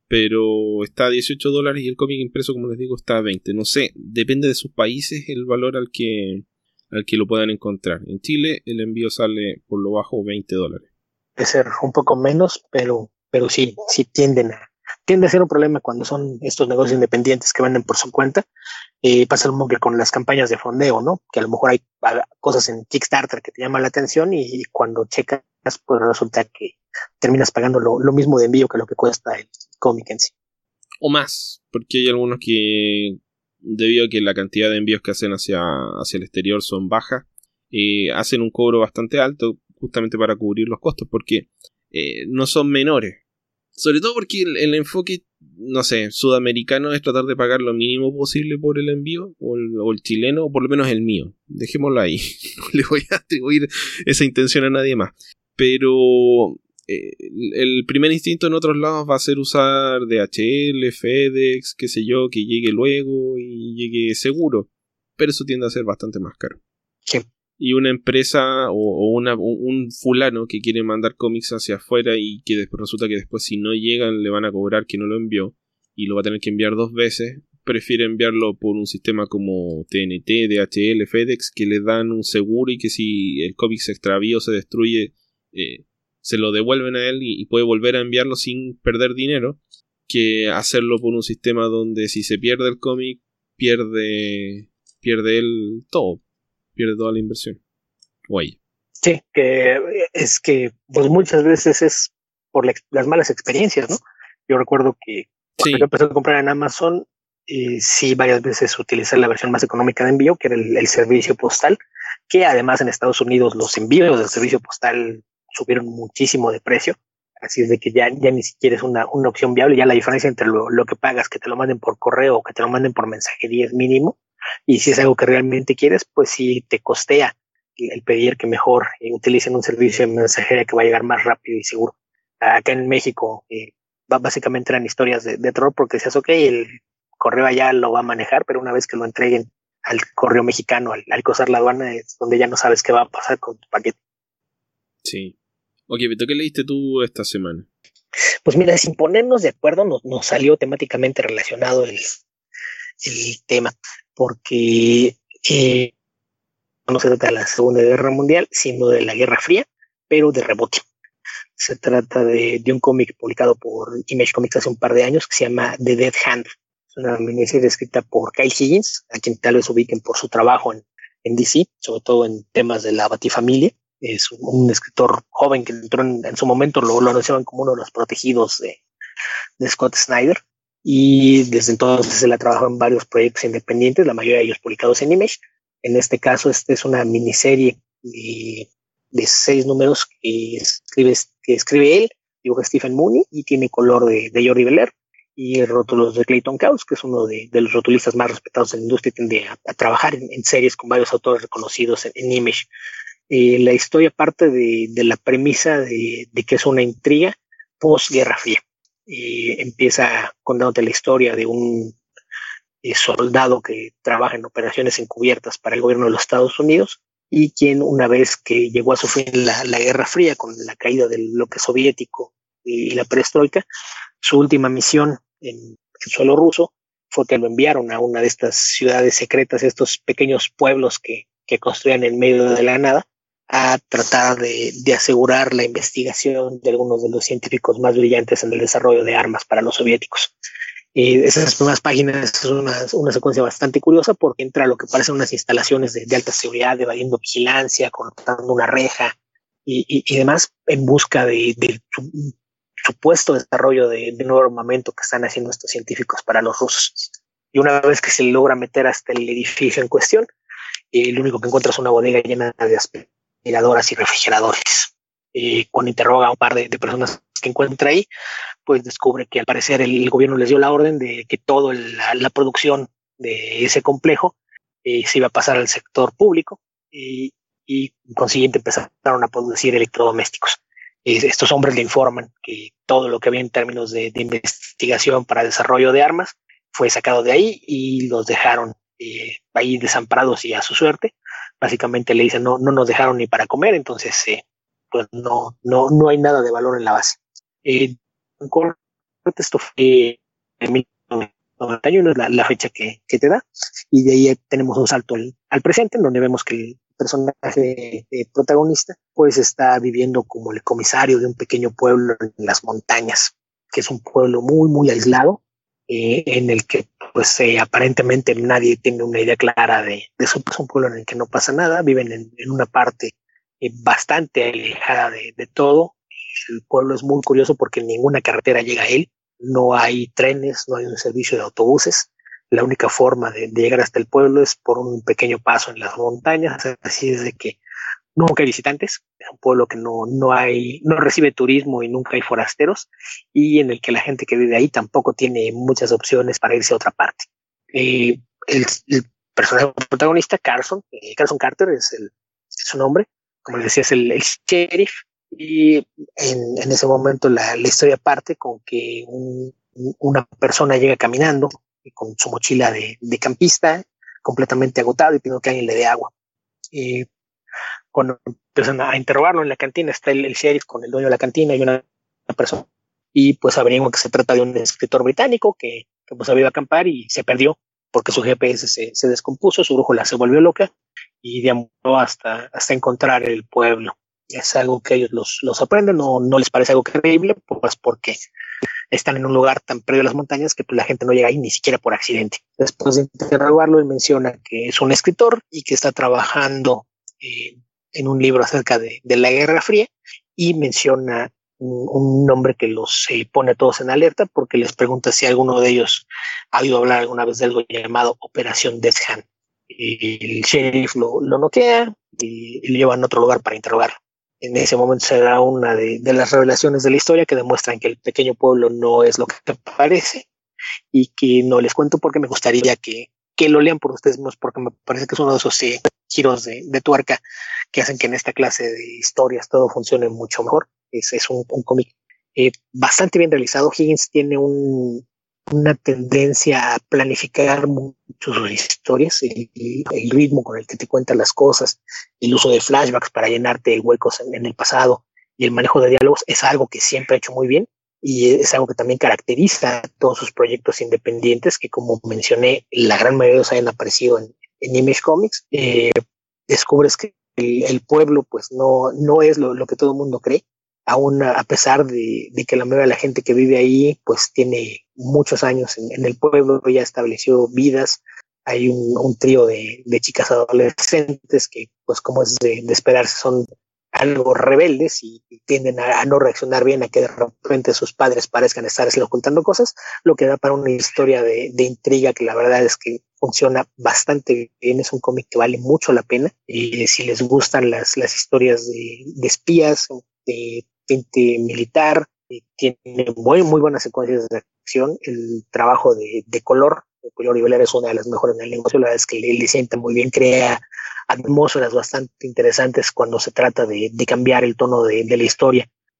Pero está a dieciocho dólares y el cómic impreso, como les digo, está a veinte. No sé, depende de sus países el valor al que, al que lo puedan encontrar. En Chile el envío sale por lo bajo veinte dólares. Puede ser un poco menos, pero, pero sí, sí tienden a, tiende a ser un problema cuando son estos negocios independientes que venden por su cuenta. Eh, pasa lo mismo que con las campañas de fondeo, ¿no? Que a lo mejor hay cosas en Kickstarter que te llaman la atención y cuando checas, pues resulta que terminas pagando lo, lo mismo de envío que lo que cuesta el cómic en sí. O más, porque hay algunos que, debido a que la cantidad de envíos que hacen hacia, hacia el exterior son bajas, eh, hacen un cobro bastante alto justamente para cubrir los costos, porque eh, no son menores. Sobre todo porque el, el enfoque, no sé, sudamericano es tratar de pagar lo mínimo posible por el envío, o el, o el chileno, o por lo menos el mío. Dejémoslo ahí. No le voy a atribuir esa intención a nadie más. Pero eh, el primer instinto en otros lados va a ser usar D H L, FedEx, qué sé yo, que llegue luego y llegue seguro. Pero eso tiende a ser bastante más caro. Sí. Y una empresa o, o una, un fulano que quiere mandar cómics hacia afuera y que después resulta que después si no llegan le van a cobrar que no lo envió y lo va a tener que enviar dos veces, prefiere enviarlo por un sistema como T N T, D H L, FedEx, que le dan un seguro y que si el cómic se extravía o se destruye, eh, se lo devuelven a él y, y puede volver a enviarlo sin perder dinero, que hacerlo por un sistema donde si se pierde el cómic pierde, pierde él todo. Pierde toda la inversión. Guay. Sí, que es que pues muchas veces es por la, las malas experiencias, ¿no? Yo recuerdo que cuando sí. yo empecé a comprar en Amazon, eh, sí varias veces utilicé la versión más económica de envío, que era el, el servicio postal, que además en Estados Unidos los envíos del servicio postal subieron muchísimo de precio, así es de que ya, ya ni siquiera es una, una opción viable, ya la diferencia entre lo, lo que pagas, que te lo manden por correo o que te lo manden por mensajería es mínimo. Y si es algo que realmente quieres, pues sí te costea el pedir que mejor eh, utilicen un servicio de mensajería que va a llegar más rápido y seguro. Acá en México eh, básicamente eran historias de, de terror porque decías, ok, el correo allá lo va a manejar, pero una vez que lo entreguen al correo mexicano, al, al cruzar la aduana, es donde ya no sabes qué va a pasar con tu paquete. Sí. Ok, ¿pero qué leíste tú esta semana? Pues mira, sin ponernos de acuerdo, nos, nos salió temáticamente relacionado el, el tema. Porque eh, no se trata de la Segunda Guerra Mundial, sino de la Guerra Fría, pero de rebote. Se trata de, de un cómic publicado por Image Comics hace un par de años que se llama The Dead Hand. Es una miniserie escrita por Kyle Higgins, a quien tal vez ubiquen por su trabajo en, en D C, sobre todo en temas de la Batifamilia. Es un, un escritor joven que entró en, en su momento, lo, lo anunciaban como uno de los protegidos de, de Scott Snyder. Y desde entonces él ha trabajado en varios proyectos independientes, la mayoría de ellos publicados en Image. En este caso, esta es una miniserie de, de seis números que escribe, que escribe él, dibuja Stephen Mooney y tiene color de, de Jordi Belair y rótulos de Clayton Cowles, que es uno de, de los rotulistas más respetados en la industria y tiende a, a trabajar en, en series con varios autores reconocidos en, en Image. Eh, la historia parte de, de la premisa de, de que es una intriga post-Guerra Fría. Y empieza contándote la historia de un eh, soldado que trabaja en operaciones encubiertas para el gobierno de los Estados Unidos y quien, una vez que llegó a su fin la, la Guerra Fría con la caída del bloque soviético y, y la perestroika, su última misión en, en suelo ruso fue que lo enviaron a una de estas ciudades secretas, estos pequeños pueblos que, que construían en medio de la nada, a tratar de, de asegurar la investigación de algunos de los científicos más brillantes en el desarrollo de armas para los soviéticos. Y esas primeras páginas es una, una secuencia bastante curiosa porque entra a lo que parecen unas instalaciones de, de alta seguridad, evadiendo vigilancia, cortando una reja y, y, y demás en busca de, de su, supuesto desarrollo de, de nuevo armamento que están haciendo estos científicos para los rusos. Y una vez que se logra meter hasta el edificio en cuestión, eh, lo único que encuentra es una bodega llena de aspiradoras y refrigeradores. Eh, cuando interroga a un par de, de personas que encuentra ahí, pues descubre que al parecer el, el gobierno les dio la orden de que toda la, la producción de ese complejo eh, se iba a pasar al sector público y, y consiguiente empezaron a producir electrodomésticos. Eh, estos hombres le informan que todo lo que había en términos de, de investigación para desarrollo de armas fue sacado de ahí y los dejaron eh, ahí desamparados y a su suerte. Básicamente le dicen no, no nos dejaron ni para comer, entonces eh, pues no, no, no hay nada de valor en la base. Eh, en corto, esto fue en mil novecientos noventa y uno, es la, la fecha que, que te da, y de ahí tenemos un salto al, al presente, en donde vemos que el personaje eh, protagonista pues está viviendo como el comisario de un pequeño pueblo en las montañas, que es un pueblo muy, muy aislado, eh, en el que pues eh, aparentemente nadie tiene una idea clara de, de eso. Es un pueblo en el que no pasa nada, viven en, en una parte eh, bastante alejada de, de todo. El pueblo es muy curioso porque ninguna carretera llega a él, no hay trenes, no hay un servicio de autobuses. La única forma de, de llegar hasta el pueblo es por un pequeño paso en las montañas, así es de que nunca hay visitantes, es un pueblo que no, no hay, no recibe turismo y nunca hay forasteros, y en el que la gente que vive ahí tampoco tiene muchas opciones para irse a otra parte. Eh, el, el personaje protagonista, Carson, eh, Carson Carter es, el, es su nombre, como les decía, es el, el sheriff. Y en, en ese momento la, la historia parte con que un, una persona llega caminando con su mochila de, de campista, completamente agotado y pidiendo que alguien le dé agua. Y cuando empiezan a interrogarlo en la cantina, está el, el sheriff con el dueño de la cantina y una, una persona. Y pues averiguan que se trata de un escritor británico que, que pues había ido a acampar y se perdió porque su G P S se, se descompuso, su brújula se volvió loca y deambuló hasta, hasta encontrar el pueblo. Es algo que ellos los, los aprenden, no, no les parece algo creíble, pues porque están en un lugar tan perdido de las montañas que pues, la gente no llega ahí ni siquiera por accidente. Después de interrogarlo, él menciona que es un escritor y que está trabajando eh, en un libro acerca de, de la Guerra Fría, y menciona un, un nombre que los eh, pone a todos en alerta porque les pregunta si alguno de ellos ha oído hablar alguna vez de algo llamado Operación Death Hand. Y el sheriff lo, lo noquea y, y lo lleva a otro lugar para interrogarlo. En ese momento se da una de, de las revelaciones de la historia que demuestran que el pequeño pueblo no es lo que parece, y que no les cuento porque me gustaría que, que lo lean por ustedes mismos, porque me parece que es uno de esos eh, giros de, de tuerca que hacen que en esta clase de historias todo funcione mucho mejor. Es, es un, un cómic eh, bastante bien realizado. Higgins tiene un, una tendencia a planificar mucho sus historias, el, el ritmo con el que te cuentan las cosas, el uso de flashbacks para llenarte huecos en, en el pasado y el manejo de diálogos es algo que siempre ha hecho muy bien, y es algo que también caracteriza a todos sus proyectos independientes que, como mencioné, la gran mayoría de ellos hayan aparecido en, en Image Comics. Eh, descubres que el, el pueblo pues no, no es lo, lo que todo el mundo cree, aún a pesar de, de que la mayoría de la gente que vive ahí pues tiene muchos años en, en el pueblo, ya estableció vidas. Hay un, un trío de, de chicas adolescentes que pues como es de, de esperarse son algo rebeldes y, y tienden a, a no reaccionar bien a que de repente sus padres parezcan estarse ocultando cosas, lo que da para una historia de, de intriga que la verdad es que funciona bastante bien. Es un cómic que vale mucho la pena, y si les gustan las, las historias de, de espías, de gente militar, tiene muy, muy buenas secuencias de acción. El trabajo de, de color, de Julio Rivera es una de las mejores en el negocio. La verdad es que le, le sienta muy bien, crea atmósferas bastante interesantes cuando se trata de, de cambiar el tono de, de la historia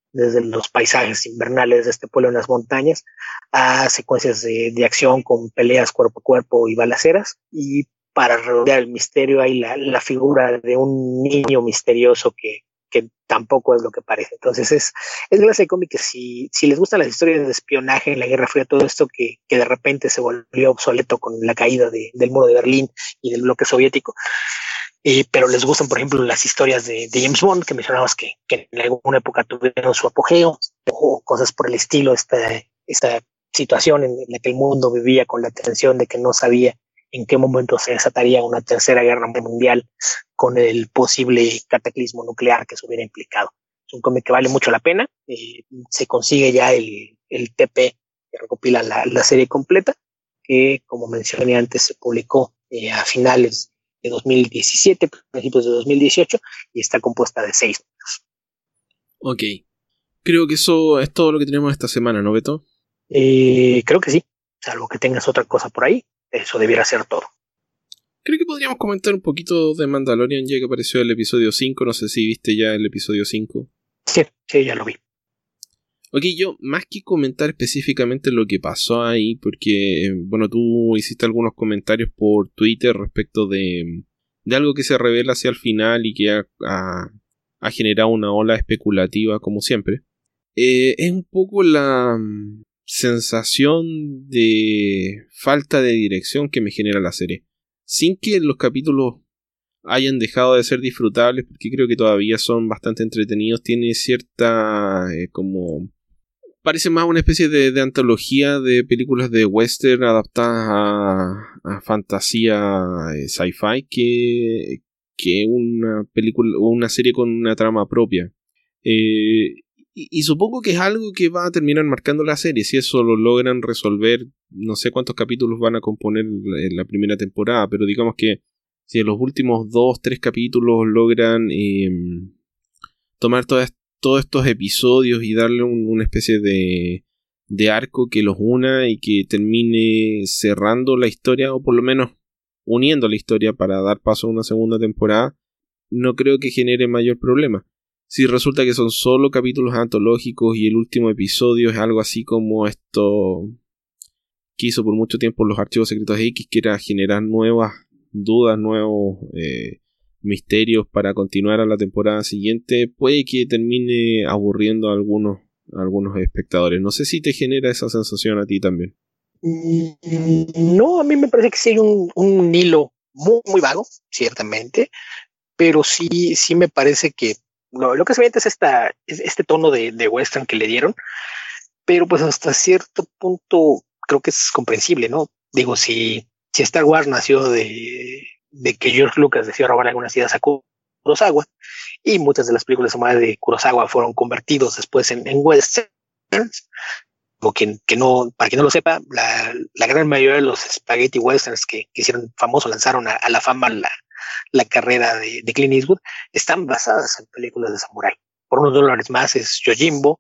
desde los paisajes invernales de este pueblo en las montañas a secuencias de, de acción con peleas cuerpo a cuerpo y balaceras. Y para rodear el misterio hay la, la figura de un niño misterioso que, que tampoco es lo que parece. Entonces es, es clase de cómic que si, si les gustan las historias de espionaje en la Guerra Fría, todo esto que, que de repente se volvió obsoleto con la caída de, del muro de Berlín y del bloque soviético, Eh, pero les gustan, por ejemplo, las historias de, de James Bond, que mencionabas que, que en alguna época tuvieron su apogeo, o cosas por el estilo, esta, esta situación en la que el mundo vivía con la tensión de que no sabía en qué momento se desataría una tercera guerra mundial con el posible cataclismo nuclear que se hubiera implicado. Es un cómic que vale mucho la pena. Eh, se consigue ya el, el T P que recopila la, la serie completa, que, como mencioné antes, se publicó eh, a finales de dos mil diecisiete, principios de dos mil dieciocho, y está compuesta de seis números. Ok. Creo que eso es todo lo que tenemos esta semana, ¿no, Beto? Eh, creo que sí, salvo que tengas otra cosa por ahí, eso debiera ser todo. Creo que podríamos comentar un poquito de Mandalorian ya que apareció el episodio cinco, no sé si viste ya el episodio cinco. Sí, sí, ya lo vi. Ok, yo más que comentar específicamente lo que pasó ahí, porque, bueno, tú hiciste algunos comentarios por Twitter respecto de, de algo que se revela hacia el final y que ha, ha, ha generado una ola especulativa como siempre. Eh, es un poco la sensación de falta de dirección que me genera la serie. Sin que los capítulos hayan dejado de ser disfrutables, porque creo que todavía son bastante entretenidos, tiene cierta eh, como... parece más una especie de, de antología de películas de western adaptadas a, a fantasía eh, sci-fi que, que una película o una serie con una trama propia. Eh, y, y supongo que es algo que va a terminar marcando la serie. Si eso lo logran resolver, no sé cuántos capítulos van a componer la, la primera temporada, pero digamos que si en los últimos dos, tres capítulos logran eh, tomar todas todos estos episodios y darle un, una especie de, de arco que los una y que termine cerrando la historia, o por lo menos uniendo la historia para dar paso a una segunda temporada, no creo que genere mayor problema. Si resulta que son solo capítulos antológicos y el último episodio es algo así como esto que hizo por mucho tiempo los archivos secretos X, que era generar nuevas dudas, nuevos eh, misterios para continuar a la temporada siguiente, puede que termine aburriendo a algunos, a algunos espectadores. No sé si te genera esa sensación a ti también. No, a mí me parece que sí hay un, un hilo muy, muy vago, ciertamente, pero sí, sí me parece que lo, lo que se siente es, esta, es este tono de, de western que le dieron, pero pues hasta cierto punto creo que es comprensible, ¿no? Digo, si, si Star Wars nació de, de que George Lucas decidió robar algunas ideas a Kurosawa, y muchas de las películas de Kurosawa fueron convertidos después en, en westerns, o que, que no, para quien no lo sepa, la, la gran mayoría de los spaghetti westerns que, que hicieron famosos, lanzaron a, a la fama la, la carrera de, de Clint Eastwood, están basadas en películas de samurái. Por unos dólares más es Yojimbo,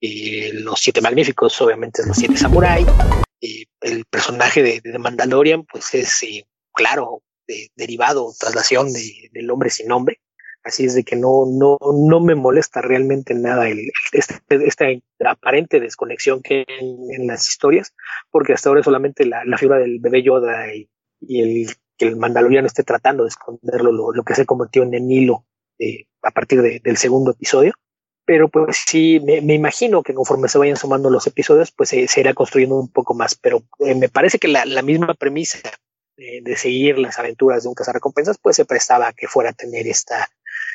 y Los Siete Magníficos, obviamente es Los Siete Samurái, y el personaje de, de Mandalorian, pues es, eh, claro, de, derivado, traslación de, del hombre sin nombre. Así es de que no, no, no me molesta realmente nada el, este, esta aparente desconexión que hay en, en las historias, porque hasta ahora solamente la, la figura del bebé Yoda y, y el que el Mandaloriano esté tratando de esconderlo, lo, lo que se convirtió en el hilo eh, a partir de, del segundo episodio. Pero pues sí, me, me imagino que conforme se vayan sumando los episodios, pues se, se irá construyendo un poco más. Pero eh, me parece que la, la misma premisa de, de seguir las aventuras de un cazarrecompensas, pues se prestaba a que fuera a tener esta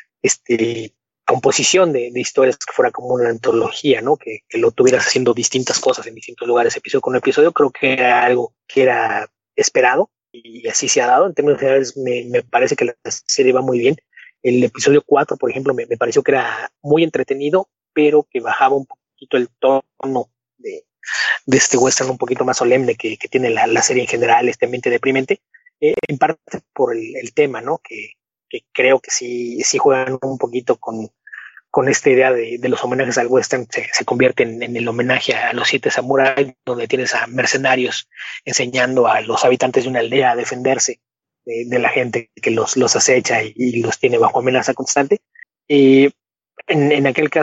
este, composición de, de historias que fuera como una antología, ¿no? Que, que lo tuvieras haciendo distintas cosas en distintos lugares, episodio con episodio. Creo que era algo que era esperado y así se ha dado. En términos generales, me, me parece que la serie va muy bien. El episodio cuatro, por ejemplo, me, me pareció que era muy entretenido, pero que bajaba un poquito el tono de, de este western un poquito más solemne que, que tiene la, la serie en general, este ambiente deprimente, eh, en parte por el, el tema, ¿no? Que, que creo que sí, sí juegan un poquito con, con esta idea de, de los homenajes al western, se, se convierte en, en el homenaje a los siete samuráis, donde tienes a mercenarios enseñando a los habitantes de una aldea a defenderse de, de la gente que los, los acecha y, y los tiene bajo amenaza constante. Y en, en aquel caso,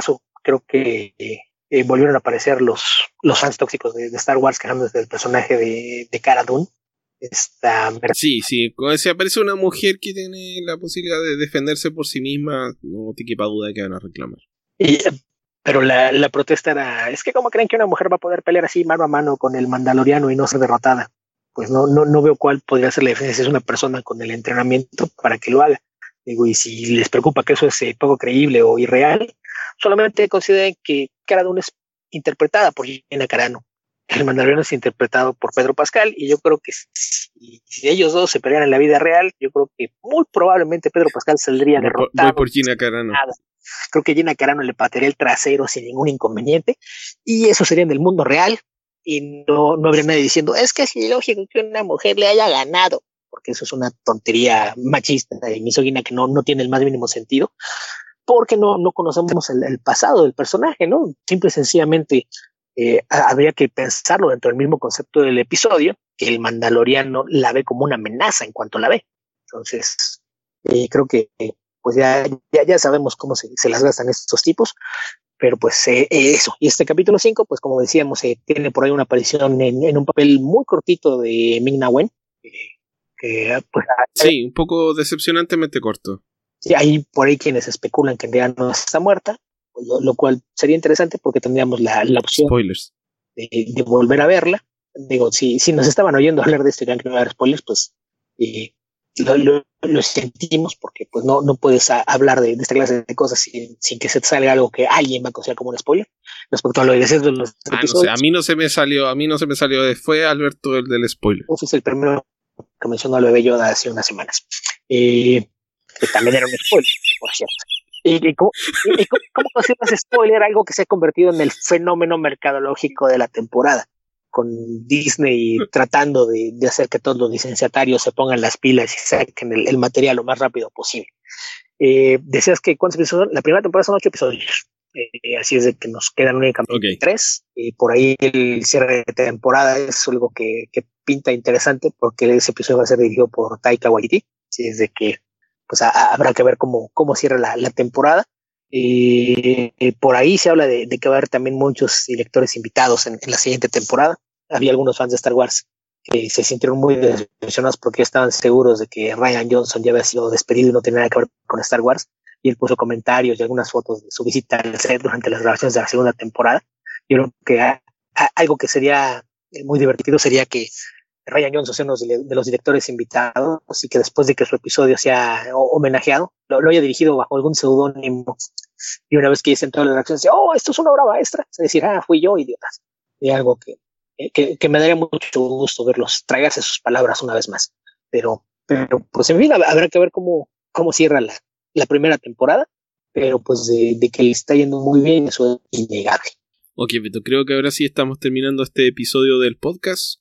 creo que eh, eh, volvieron a aparecer los, los fans tóxicos de, de Star Wars quejándose del personaje de, de Cara Dune. Esta... Sí, sí, cuando se aparece una mujer que tiene la posibilidad de defenderse por sí misma, no te quepa duda de que van a reclamar. Y, pero la, la protesta era, es que ¿cómo creen que una mujer va a poder pelear así mano a mano con el Mandaloriano y no ser derrotada? Pues no, no, no veo cuál podría ser la diferencia si es una persona con el entrenamiento para que lo haga. Digo, y si les preocupa que eso es eh, poco creíble o irreal, solamente consideren que Cara Dune es interpretada por Gina Carano. El Mandaloriano es interpretado por Pedro Pascal, y yo creo que si, si ellos dos se pelean en la vida real, yo creo que muy probablemente Pedro Pascal saldría voy derrotado. Por, voy por Gina Carano. Nada. Creo que Gina Carano le patearía el trasero sin ningún inconveniente, y eso sería en el mundo real, y no, no habría nadie diciendo, es que es ilógico que una mujer le haya ganado, porque eso es una tontería machista y misógina que no, no tiene el más mínimo sentido, porque no, no conocemos el, el pasado del personaje, ¿no? Simple y sencillamente eh, habría que pensarlo dentro del mismo concepto del episodio, que el Mandaloriano la ve como una amenaza en cuanto la ve. Entonces, eh, creo que eh, pues ya, ya, ya sabemos cómo se, se las gastan estos tipos, pero pues eh, eso. Y este capítulo cinco, pues como decíamos, eh, tiene por ahí una aparición en, en un papel muy cortito de Ming-Na Wen, eh, que pues... Sí, un poco decepcionantemente corto. Sí, hay por ahí quienes especulan que en realidad no está muerta, lo, lo cual sería interesante porque tendríamos la, la opción spoilers. De, de volver a verla. Digo, si, si nos estaban oyendo hablar de este gran que no va a haber spoilers, pues eh, lo, lo, lo sentimos, porque pues no, no puedes a, hablar de, de esta clase de cosas sin, sin que se te salga algo que alguien va a considerar como un spoiler respecto a lo que decías de los ah, no sé, a mí no se me salió, a mí no se me salió, fue Alberto el del spoiler. Uf, es el primero que mencionó al bebé Yoda hace unas semanas. Eh, que también era un spoiler, por cierto. ¿Y, y cómo, y, y cómo, cómo consideras spoiler algo que se ha convertido en el fenómeno mercadológico de la temporada? Con Disney tratando de, de hacer que todos los licenciatarios se pongan las pilas y saquen el, el material lo más rápido posible. Eh, decías que ¿cuántos episodios? La primera temporada son ocho episodios. Eh, así es de que nos quedan únicamente okay. tres. Eh, por ahí el cierre de temporada es algo que, que pinta interesante, porque ese episodio va a ser dirigido por Taika Waititi. Así es de que pues a, habrá que ver cómo, cómo cierra la, la temporada. Eh, eh, por ahí se habla de, de que va a haber también muchos directores invitados en, en la siguiente temporada. Había algunos fans de Star Wars que se sintieron muy decepcionados porque estaban seguros de que Rian Johnson ya había sido despedido y no tenía nada que ver con Star Wars, y él puso comentarios y algunas fotos de su visita al set durante las grabaciones de la segunda temporada. Yo creo que a, a, algo que sería muy divertido sería que Rian Johnson sea uno de los directores invitados, y que después de que su episodio sea homenajeado, lo, lo haya dirigido bajo algún seudónimo, y una vez que dicen todas las reacciones, oh, esto es una obra maestra, se decir, ah, fui yo, idiotas. Y algo que, que, que me daría mucho gusto verlos tragarse sus palabras una vez más. Pero, pero pues en fin, habrá que ver cómo, cómo cierra la, la primera temporada, pero pues de, de que le está yendo muy bien, eso es innegable. Ok, Beto, creo que ahora sí estamos terminando este episodio del podcast.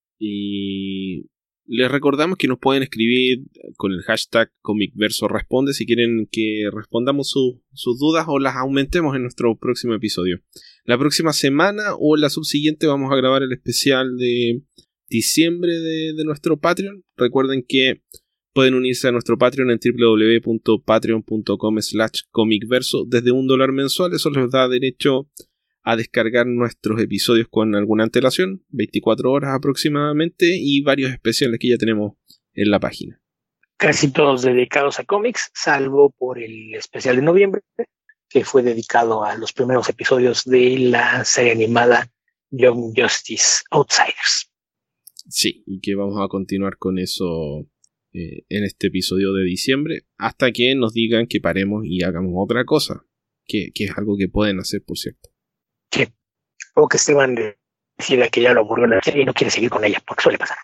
Y les recordamos que nos pueden escribir con el hashtag ComicVersoResponde si quieren que respondamos su, sus dudas o las aumentemos en nuestro próximo episodio. La próxima semana o la subsiguiente vamos a grabar el especial de diciembre de, de nuestro Patreon. Recuerden que pueden unirse a nuestro Patreon en doble u doble u doble u punto patreon punto com slash comicverso desde un dólar mensual. Eso les da derecho a descargar nuestros episodios con alguna antelación, veinticuatro horas aproximadamente, y varios especiales que ya tenemos en la página. Casi todos dedicados a cómics, salvo por el especial de noviembre, que fue dedicado a los primeros episodios de la serie animada Young Justice Outsiders. Sí, y que vamos a continuar con eso eh, en este episodio de diciembre, hasta que nos digan que paremos y hagamos otra cosa, que, que es algo que pueden hacer, por cierto. Sí, o que Esteban decida que ya lo aburrió la serie y no quiere seguir con ella, porque suele pasar.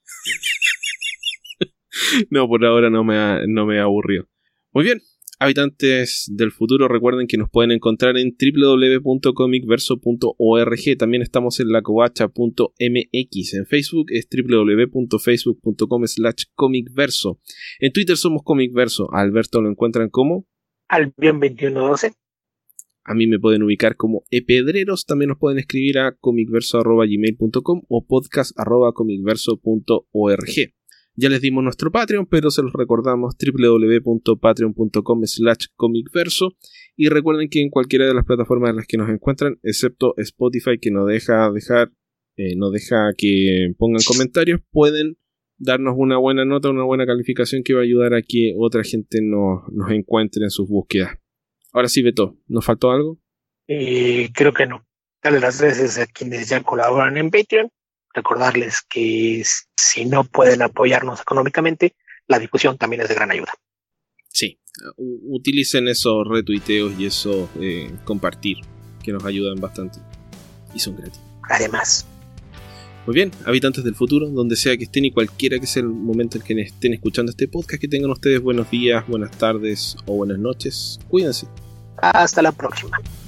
No, por ahora no me ha, no me ha aburrido. Muy bien, habitantes del futuro, recuerden que nos pueden encontrar en doble u doble u doble u punto comicverso punto org. También estamos en lacovacha punto m x. En Facebook es doble u doble u doble u punto facebook punto com slash comicverso. En Twitter somos comicverso. A Alberto lo encuentran como Albion veintiuno doce. A mí me pueden ubicar como epedreros. También nos pueden escribir a comicverso arroba gmail punto com o podcast arroba comicverso punto org. Ya les dimos nuestro Patreon, pero se los recordamos, doble u doble u doble u punto patreon punto com slash comicverso. Y recuerden que en cualquiera de las plataformas en las que nos encuentran, excepto Spotify, que no deja dejar, eh, no deja que pongan comentarios, pueden darnos una buena nota, una buena calificación que va a ayudar a que otra gente nos, nos encuentre en sus búsquedas. Ahora sí, Beto, ¿nos faltó algo? Eh, creo que no. Darle las gracias a quienes ya colaboran en Patreon. Recordarles que si no pueden apoyarnos económicamente, la difusión también es de gran ayuda. Sí, U- utilicen esos retuiteos y eso eh, compartir, que nos ayudan bastante y son gratis. Además, muy bien, habitantes del futuro, donde sea que estén y cualquiera que sea el momento en que estén escuchando este podcast, que tengan ustedes buenos días, buenas tardes o buenas noches. Cuídense. hasta la próxima.